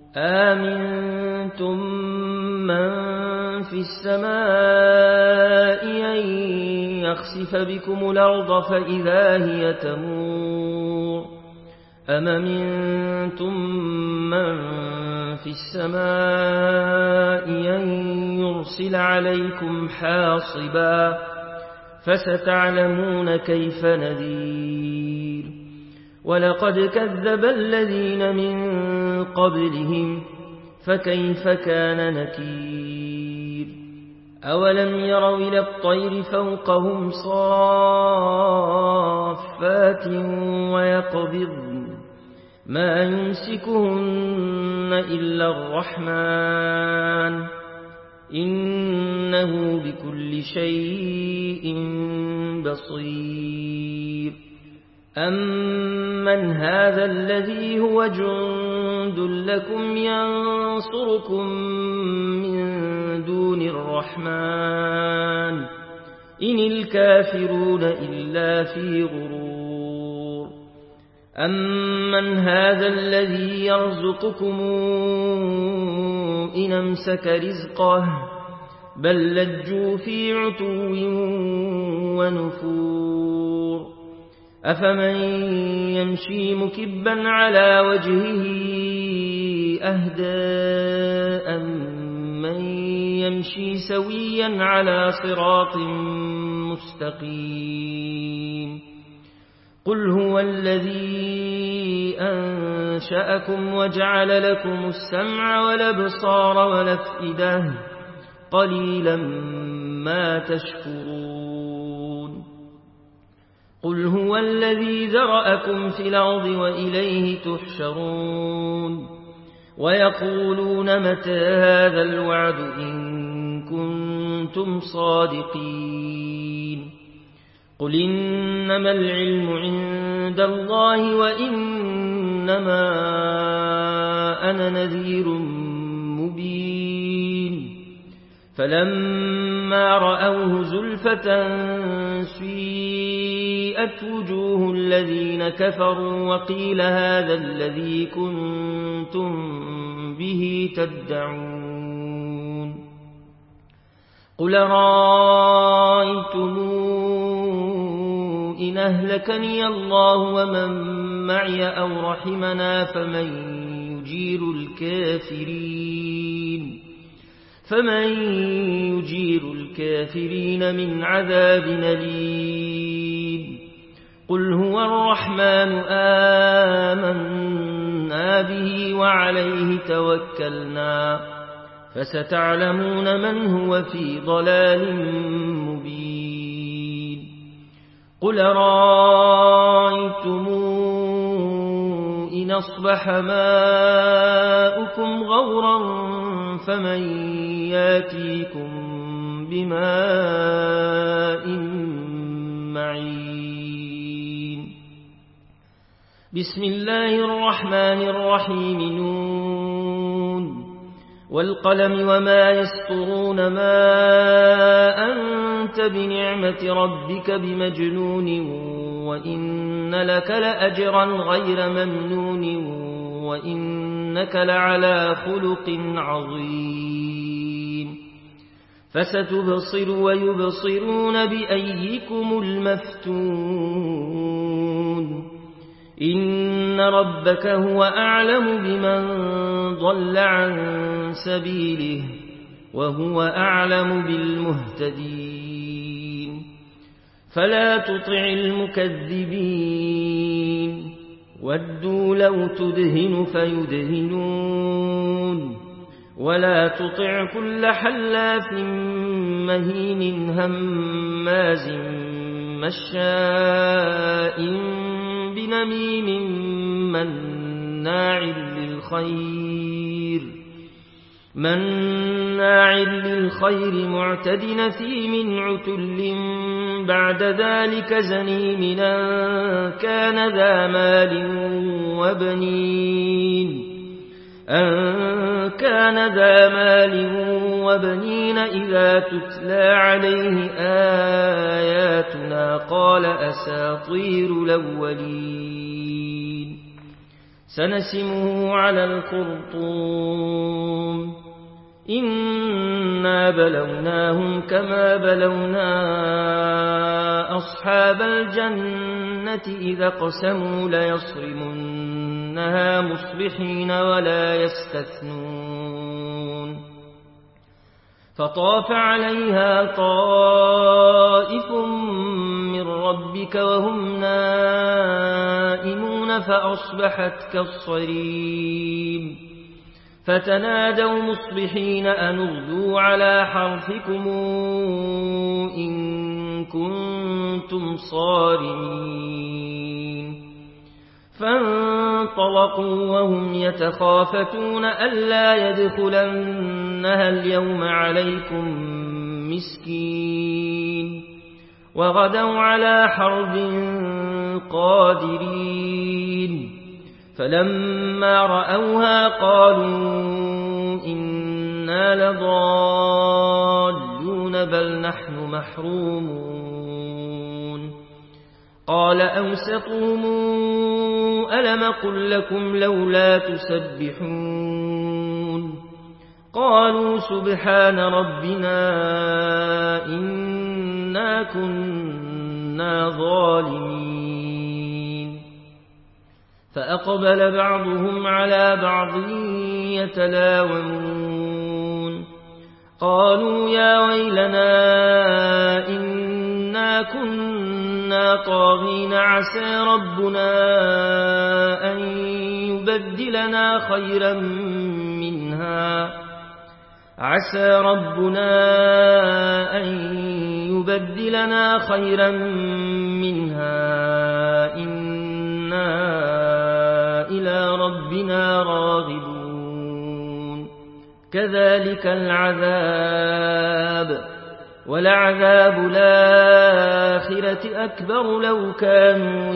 آمنتم من في السماء أن يخسف بكم الأرض فإذا هي تمور أم أمنتم من في السماء أن يرسل عليكم حاصبا فستعلمون كيف نذير. ولقد كذب الذين من قبلهم فكيف كان نكير. أولم يروا إلى الطير فوقهم صافات ويقبضن ما يمسكهن إلا الرحمن إنه بكل شيء بصير. أمن هذا الذي هو جند لكم ينصركم من دون الرحمن إن الكافرون إلا في غرور. أمن هذا الذي يرزقكم إن أمسك رزقه بل لجوا في عتو ونفور. أفمن يمشي مكبا على وجهه أهدى أمن يمشي سويا على صراط مستقيم. مستقيم قل هو الذي أنشأكم وجعل لكم السمع والأبصار والأفئدة قليلا ما تشكرون قل هو الذي ذرأكم في الأرض وإليه تحشرون ويقولون متى هذا الوعد إن كنتم صادقين قل إنما العلم عند الله وإنما أنا نذير مبين فلما رأوه زلفة سيئت وجوه الذين كفروا وقيل هذا الذي كنتم به تدعون قل رأيتم إن أهلكني الله ومن معي أو رحمنا فمن يجير الكافرين فمن يجير الكافرين من عذاب أليم قل هو الرحمن آمنا به وعليه توكلنا فستعلمون من هو في ضلال مبين قل رأيتم إن أصبح ماؤكم غورا فمن ياتيكم بماء معين بسم الله الرحمن الرحيم نون والقلم وما يسطرون ما أنت بنعمة ربك بمجنون وإن لك لأجرا غير ممنون وإنك لعلى خلق عظيم فستبصر ويبصرون بأيكم المفتون إن ربك هو أعلم بمن ضل عن سبيله وهو أعلم بالمهتدين فلا تطع المكذبين ودوا لو تدهن فيدهنون ولا تطع كل حلاف مهين هماز مشاء بنميم مناع للخير مناع للخير معتد نثيم عتل بعد ذلك زنيم كان ذا مال وبنين أن كان ذا مال وبنين إذا تتلى عليه آياتنا قال أساطير الأولين سنسمه على الخرطوم إنا بلوناهم كما بلونا أصحاب الجنة إذا قسموا ليصرمنها مصبحين ولا يستثنون فطاف عليها طائف من ربك وهم نائمون فأصبحت كالصريم فتنادوا مصبحين أن اغدوا على حرثكم إن كنتم صارمين فانطلقوا وهم يتخافتون ألا يدخلنها اليوم عليكم مسكين وغدوا على حرب قادرين فلما رأوها قالوا إنا لضالون بل نحن محرومون قال أوسطهم ألم قل لكم لولا تسبحون قالوا سبحان ربنا إنا كنا ظالمين فأقبل بعضهم على بعض يتلاومون قالوا يا ويلنا إنا إنا كنا طاغين عسى ربنا أن يبدلنا خيرا منها عسى ربنا أن يبدلنا خيرا منها إنا إلى ربنا راغبون كذلك العذاب ولعذاب الآخرة أكبر لو كانوا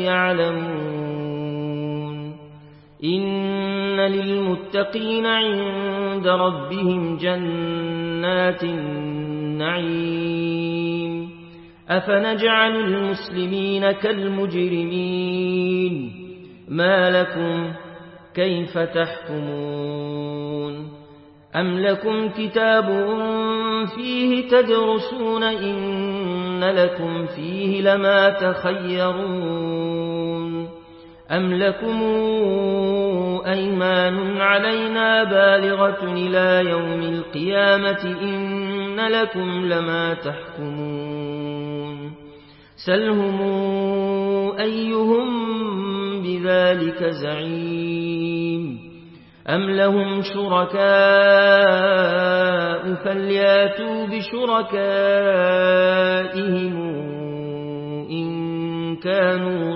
يعلمون إن للمتقين عند ربهم جنات النعيم أفنجعل المسلمين كالمجرمين ما لكم كيف تحكمون أم لكم كتاب فيه تدرسون إن لكم فيه لما تخيرون أم لكم أيمان علينا بالغة إلى يوم القيامة إن لكم لما تحكمون سلهم أيهم بذلك زعيم أم لهم شركاء فلياتوا بشركائهم إن كانوا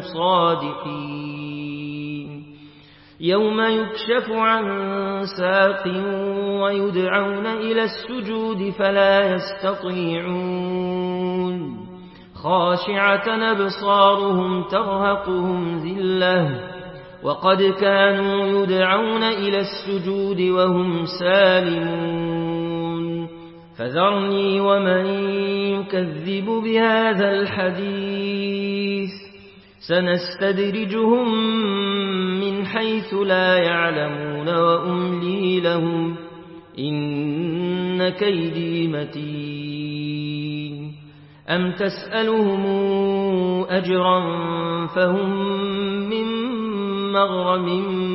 صادقين يوم يكشف عن ساق ويدعون إلى السجود فلا يستطيعون خاشعة أبصارهم ترهقهم ذلة وقد كانوا يدعون إلى السجود وهم سالمون فذرني ومن يكذب بهذا الحديث سنستدرجهم من حيث لا يعلمون وأملي لهم إن كيدي متين أم تسألهم أجرا فهم من مغرم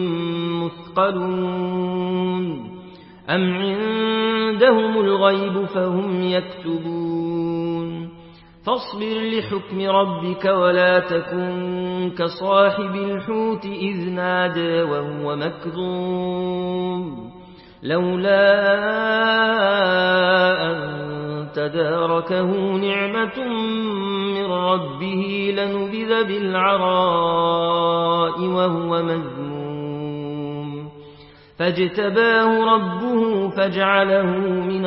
مثقلون أم عندهم الغيب فهم يكتبون فاصبر لحكم ربك ولا تكن كصاحب الحوت إذ نادى وهو مكظوم لولا أن تداركه نعمة من ربه لنبذ بالعراء وهو مذموم فاجتباه ربه فاجعله من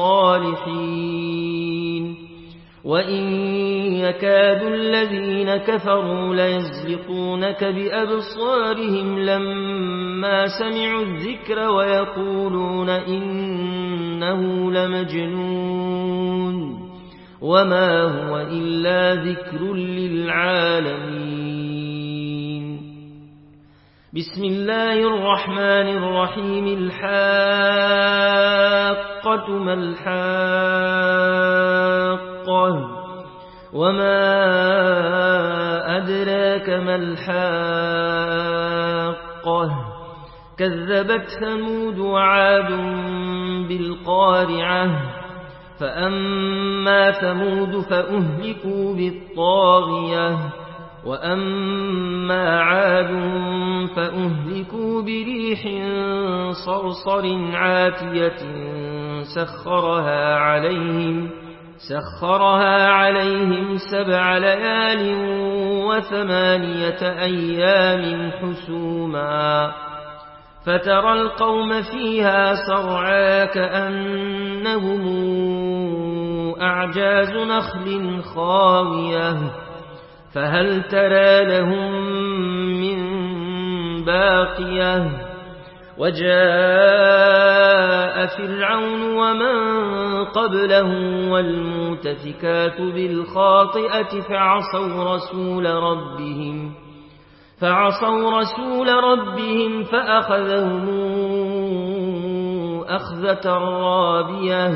الصالحين وإن يكاد الذين كفروا ليزلقونك بأبصارهم لما سمعوا الذكر ويقولون إنه لمجنون وما هو إلا ذكر للعالمين بسم الله الرحمن الرحيم الحاقة ما الحاقة وما أدراك ما الحاقة كذبت ثمود وعاد بالقارعة فأما ثمود فأهلكوا بالطاغية وأما عاد فأهلكوا بريح صرصر عاتية سخرها عليهم سخرها عليهم سبع ليال وثمانية أيام حسوما فترى القوم فيها صرعا كأنهم أعجاز نخل خاوية فهل ترى لهم من باقية وجاء فرعون ومن قبله والمؤتفكات بالخاطئة فعصوا رسول ربهم فعصوا رسول ربهم فأخذهم أخذة رابية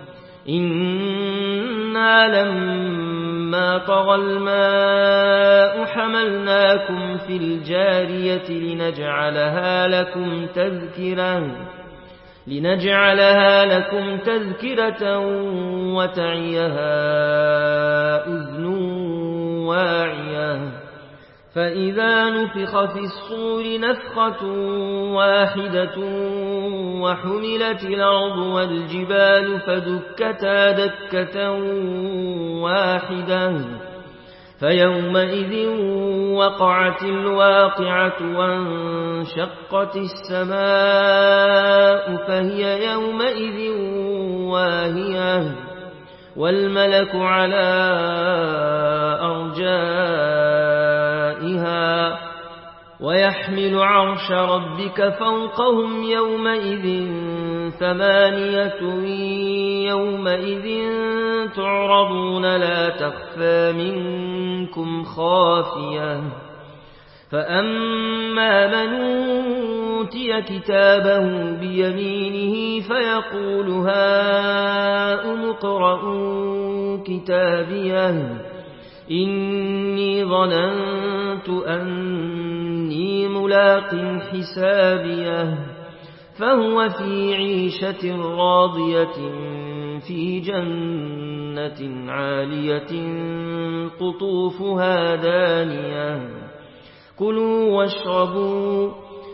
إنا لما طغى الماء حملناكم في الجارية لنجعلها لكم تذكرا لنجعلها لكم تذكرة وتعيها أذن واعية فإذا نفخ في الصور نفخة واحدة وحملت الأرض والجبال فدكتا دكة واحدة فيومئذ وقعت الواقعة وانشقت السماء فهي يومئذ واهية والملك على أرجائها ويحمل عرش ربك فوقهم يومئذ ثمانية يومئذ تعرضون لا تخفى منكم خافية فأما من أوتي كتابه بيمينه فيقول هاؤم اقرءوا كتابيه إني ظننت أني ملاق حسابيه فهو في عيشة راضية في جنة عالية قطوفها دانية كلوا واشربوا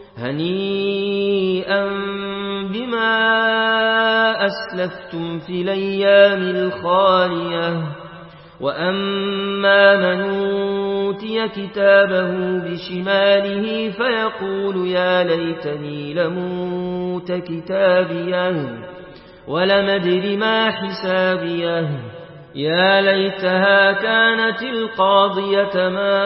هنيئا بما أسلفتم في الأيام الخالية وأما من أوتي كتابه بشماله فيقول يا ليتني لموت كتابيه ولم أدر ما حسابيه يا ليتها كانت القاضية ما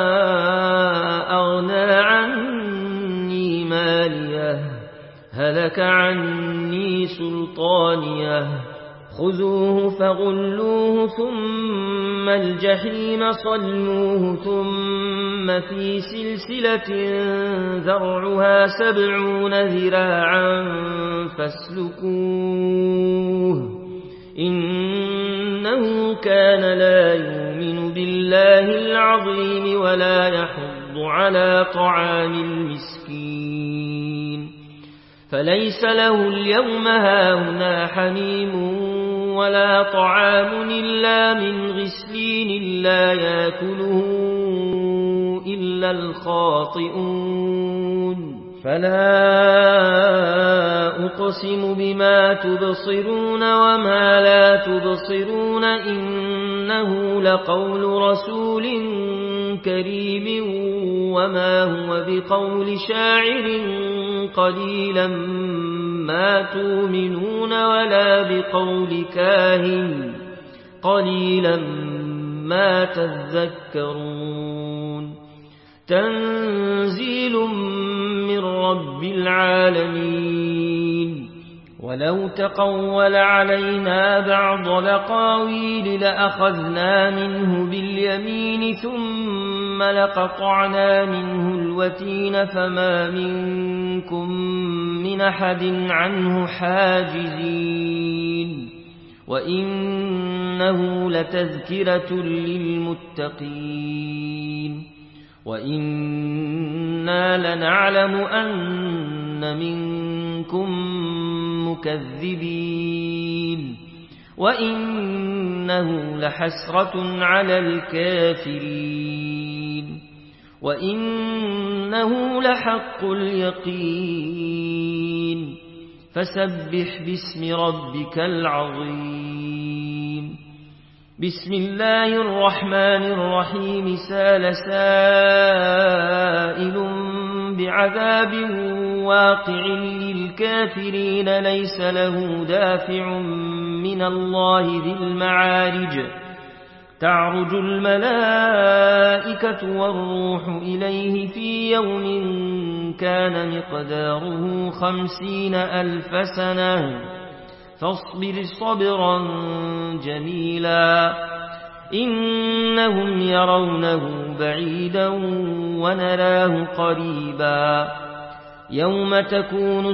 أغنى عني ماليه هلك عني سلطانيه خذوه فغلوه ثم الجحيم صلوه ثم في سلسلة ذرعها سبعون ذراعا فاسلكوه إنه كان لا يؤمن بالله العظيم ولا يحض على طعام المسكين فليس له اليوم هاهنا حميم ولا طعام إلا من غسلين لا يأكله إلا الخاطئون فلا أقسم بما تبصرون وما لا تبصرون إنه لقول رسول كريم وما هو بقول شاعر قليلا ما تؤمنون ولا بقول كاهن قليلا ما تذكرون تنزيل من رب العالمين ولو تقول علينا بعض الأقاويل لأخذنا منه باليمين ثم لقطعنا منه الوتين فما منكم من أحد عنه حاجزين وإنه لتذكرة للمتقين وإنا لنعلم أن منكم مكذبين وإنه لحسرة على الكافرين وإنه لحق اليقين فسبح باسم ربك العظيم بسم الله الرحمن الرحيم سال سائل بعذاب واقع للكافرين ليس له دافع من الله ذي المعارج تعرج الملائكة والروح إليه في يوم كان مقداره خمسين ألف سنة فاصبر صبرا جميلا إنهم يرونه بعيدا ونراه قريبا يوم تكون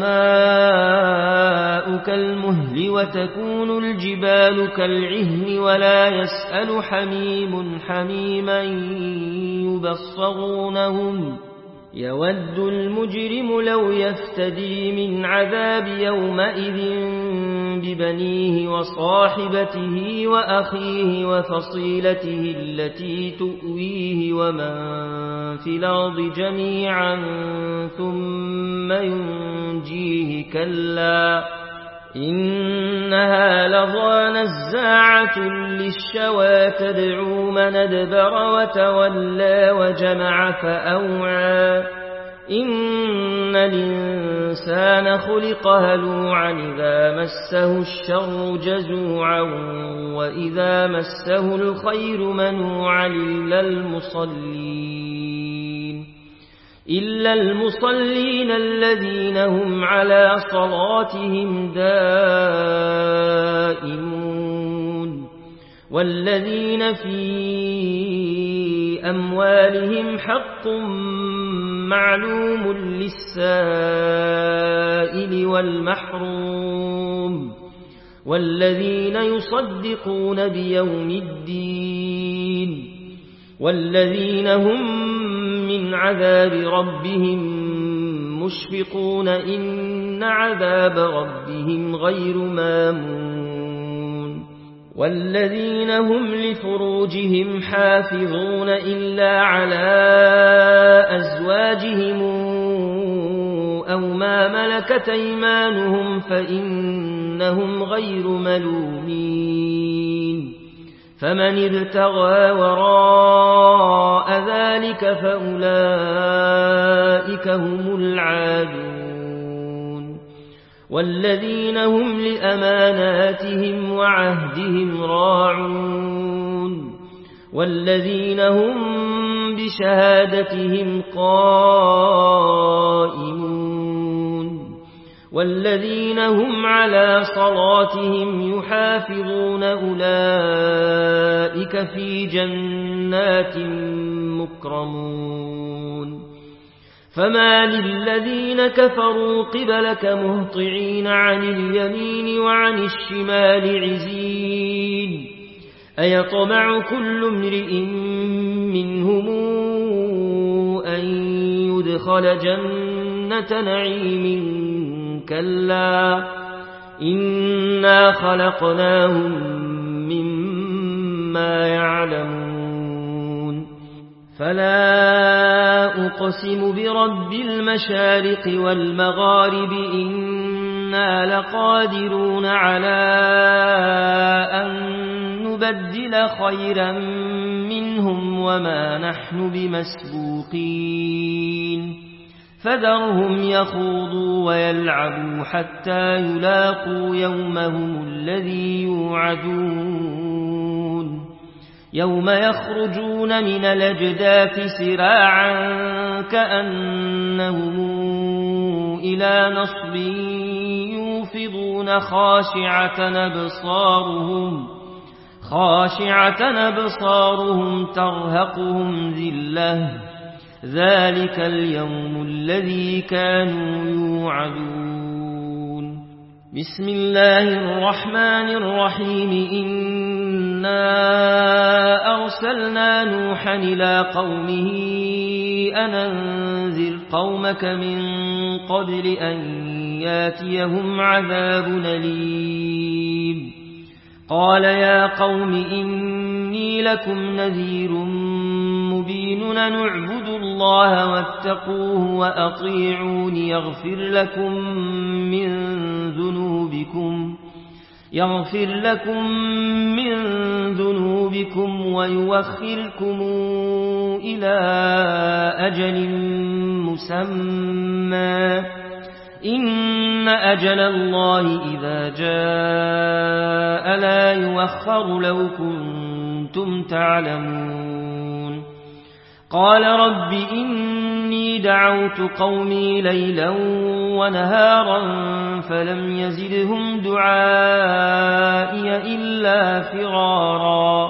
السماء كالمهل وتكون الجبال كالعهن ولا يسأل حميم حميما يبصرونهم يود المجرم لو يفتدي من عذاب يومئذ ببنيه وصاحبته وأخيه وفصيلته التي تؤويه ومن في الأرض جميعا ثم ينجيه كلا إنها لظى نزاعة للشوى تدعو من أدبر وتولى وجمع فأوعى إن الإنسان خلق هلوعا إذا مسه الشر جزوعا وإذا مسه الخير منوعا إلا المصلين إلا المصلين الذين هم على صلاتهم دائمون والذين في أموالهم حق معلوم للسائل والمحروم والذين يصدقون بيوم الدين والذين هم من عذاب ربهم مشفقون إن عذاب ربهم غير مامون والذين هم لفروجهم حافظون إلا على أزواجهم أو ما ملكت أيمانهم فإنهم غير ملومين فمن ابتغى وراء ذلك فأولئك هم العادون والذين هم لأماناتهم وعهدهم راعون والذين هم بشهادتهم قائمون والذين هم على صلاتهم يحافظون أولئك في جنات مكرمون فما للذين كفروا قبلك مهطعين عن اليمين وعن الشمال عزين أيطمع كل امرئ منهم أن يدخل جنة نعيم كلا إنا خلقناهم مما يعلمون فلا أقسم برب المشارق والمغارب إنا لقادرون على أن نبدل خيرا منهم وما نحن بمسبوقين فذرهم يخوضوا ويلعبوا حتى يلاقوا يومهم الذي يوعدون يوم يخرجون من الأجداث سراعا كأنهم إلى نصب يوفضون خاشعة أبصارهم خاشعة أبصارهم ترهقهم ذلة ذلك اليوم الذي كانوا يوعدون بسم الله الرحمن الرحيم إنا أرسلنا نوحا إلى قومه أن أنذر قومك من قبل أن ياتيهم عذاب أليم قال يا قوم إني لكم نذير مبين نعبد الله واتقوه وأطيعون يغفر لكم من ذنوبكم يغفر لكم من ذنوبكم ويوخركم إلى أجل مسمى إن أجل الله إذا جاء لا يوخر لو كنتم تعلمون قال رب إني دعوت قومي ليلا ونهارا فلم يزدهم دعائي إلا فرارا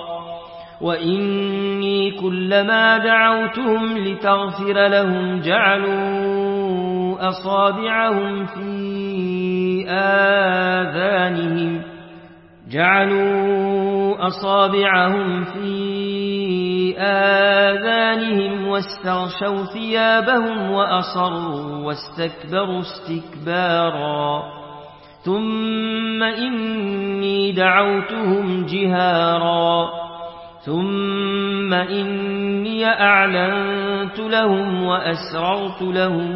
وإني كلما دعوتهم لتغفر لهم جعلوا أصابعهم في آذانهم جعلوا أصابعهم في آذانهم واستغشوا ثيابهم وأصروا واستكبروا استكبارا ثم إني دعوتهم جهارا ثم إني أعلنت لهم وأسررت لهم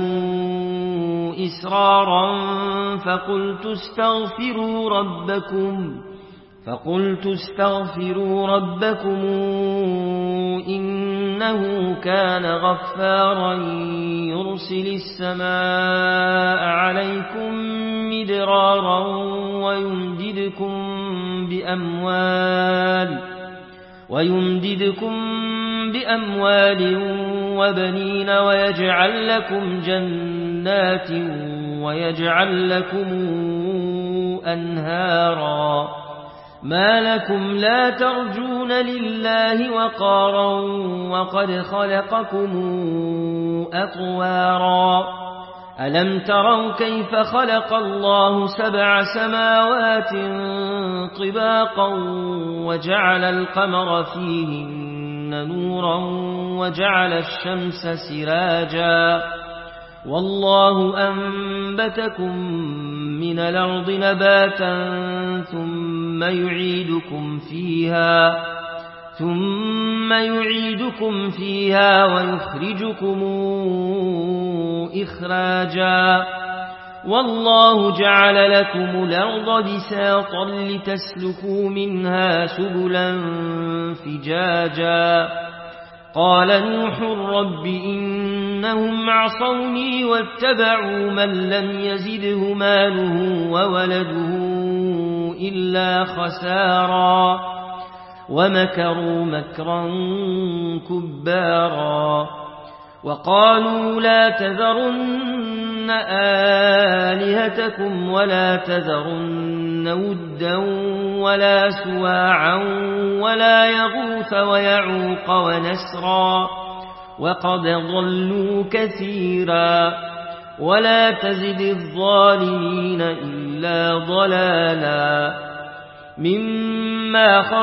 إسرارا فقلت استغفروا ربكم فقلت استغفروا ربكم إنه كان غفارا يرسل السماء عليكم مدرارا ويمددكم بأموال ويمددكم بأموال وبنين ويجعل لكم جنات ويجعل لكم أنهارا ما لكم لا ترجون لله وقارا وقد خلقكم أطوارا ألم تروا كيف خلق الله سبع سماوات طباقا وجعل القمر فيهن نورا وجعل الشمس سراجا والله أنبتكم من الأرض نباتا ثم يعيدكم فيها ثم يعيدكم فيها ويخرجكم إخراجا والله جعل لكم الأرض بساطا لتسلكوا منها سبلا فجاجا قال نوح رب إنهم عصوني واتبعوا من لم يزده ماله وولده إلا خسارا ومكروا مكرا كبارا وقالوا لا تذرن آلهتكم ولا تذرن ودا ولا سواعا ولا يغوث ويعوق ونسرا وقد ضلوا كثيرا ولا تزد الظالمين إلا ضلالا مما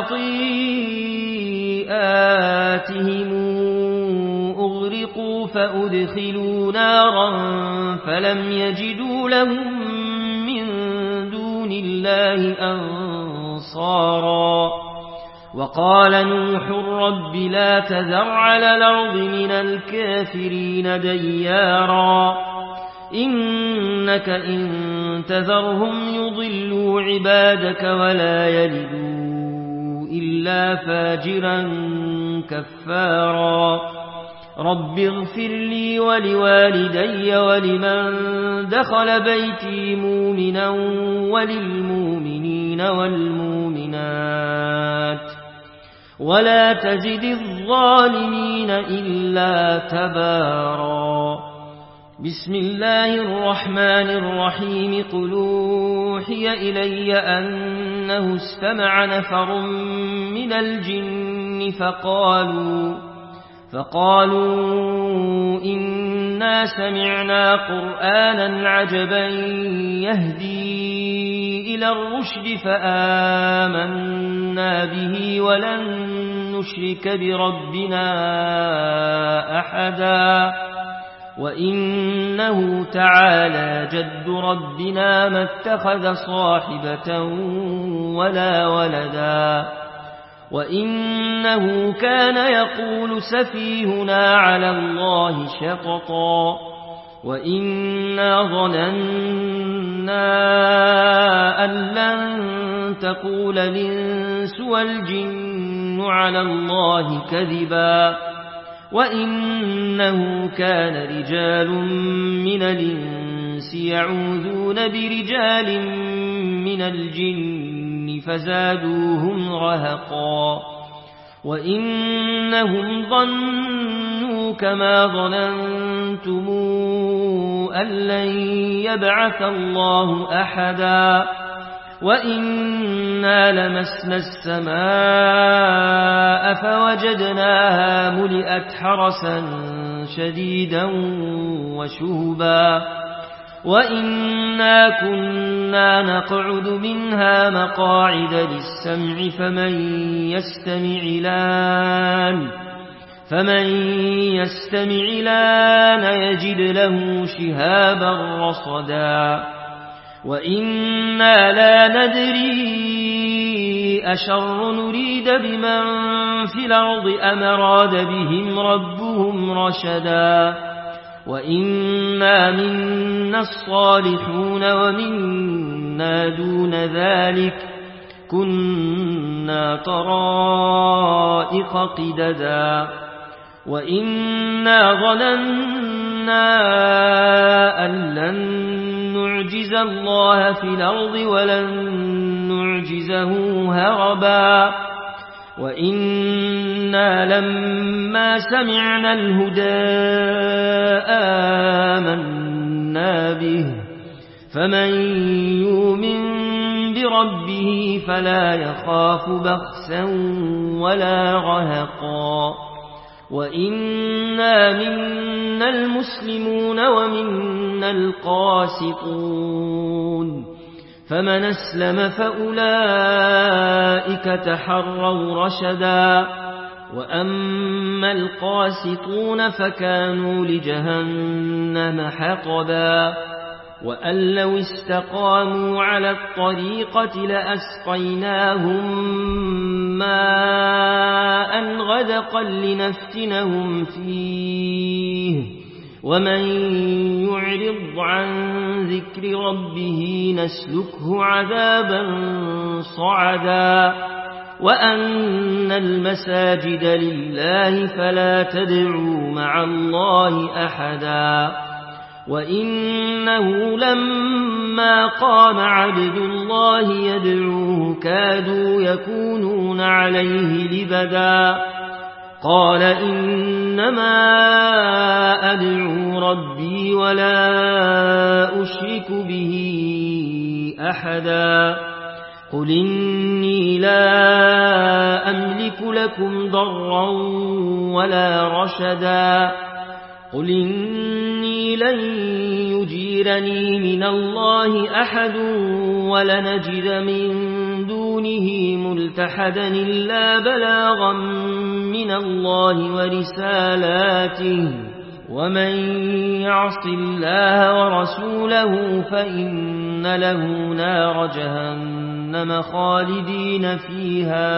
خطيئاتهم أغرقوا فأدخلوا نارا فلم يجدوا لهم من دون الله أنصارا وقال نوح رب لا تذر على الأرض من الكافرين ديارا إنك إن تذرهم يضلوا عبادك ولا يلدوا إلا فاجرا كفارا رب اغفر لي ولوالدي ولمن دخل بيتي مؤمنا وللمؤمنين والمؤمنات ولا تزد الظالمين إلا تبارا بسم الله الرحمن الرحيم قل أوحي إلي أنه استمع نفر من الجن فقالوا فقالوا إنا سمعنا قرآنا عجبا يهدي إلى الرشد فآمنا به ولن نشرك بربنا أحدا وإنه تعالى جد ربنا ما اتخذ صاحبة ولا ولدا وإنه كان يقول سفيهنا على الله شططا وإنا ظننا أن لن تقول الإنس والجن على الله كذبا وإنه كان رجال من الإنس يعوذون برجال من الجن فزادوهم رهقا وإنهم ظنوا كما ظننتم أن لن يبعث الله أحدا وإنا لمسنا السماء فوجدناها ملئت حرسا شديدا وشهبا وإنا كنا نقعد منها مقاعد للسمع فمن يستمع الآن فمن يستمع الآن يجد له شهابا رصدا وإنا لا ندري أشر نريد بمن في الأرض أم أراد بهم ربهم رشدا وإنا منا الصالحون ومنا دون ذلك كنا طرائق قددا وإنا ظننا أن لن نعجز الله في الأرض ولن نعجزه هربا وإنا لما سمعنا الهدى آمنا به فمن يؤمن بربه فلا يخاف بخسا ولا رهقا وإنا منا المسلمون ومنا القاسطون فمن أسلم فأولئك تحروا رشدا وأما القاسطون فكانوا لجهنم حطبا وأن لو استقاموا على الطريقة لأسقيناهم ماء غدقا لنفتنهم فيه ومن يعرض عن ذكر ربه نسلكه عذابا صعدا وأن المساجد لله فلا تدعوا مع الله أحدا وإنه لما قام عبد الله يدعوه كادوا يكونون عليه لبدا قال إنما أدعو ربي ولا أشرك به أحدا قل إني لا أملك لكم ضرا ولا رشدا قل إني لن يجيرني من الله أحد ولنجد من دونه ملتحدا إلا بلاغا من الله ورسالاته ومن يعص الله ورسوله فإن له نار جهنم خالدين فيها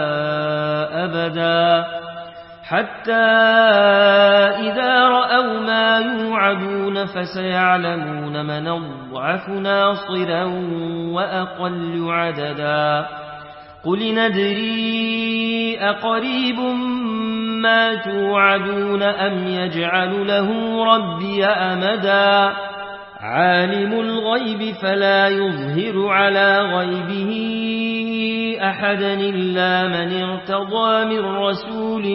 أبدا حتى إذا رأوا ما يوعدون فسيعلمون من أضعف ناصرا وأقل عددا قل ندري أقريب ما توعدون أم يجعل له ربي أمدا عالم الغيب فلا يظهر على غيبه أحدا إلا من ارتضى من رسول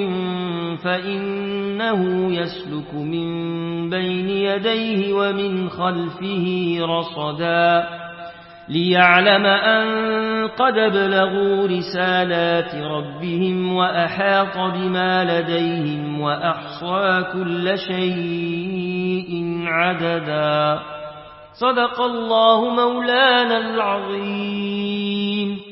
فإنه يسلك من بين يديه ومن خلفه رصدا ليعلم أن قد بلغوا رسالات ربهم وأحاط بما لديهم وأحصى كل شيء عددا صدق الله مولانا العظيم.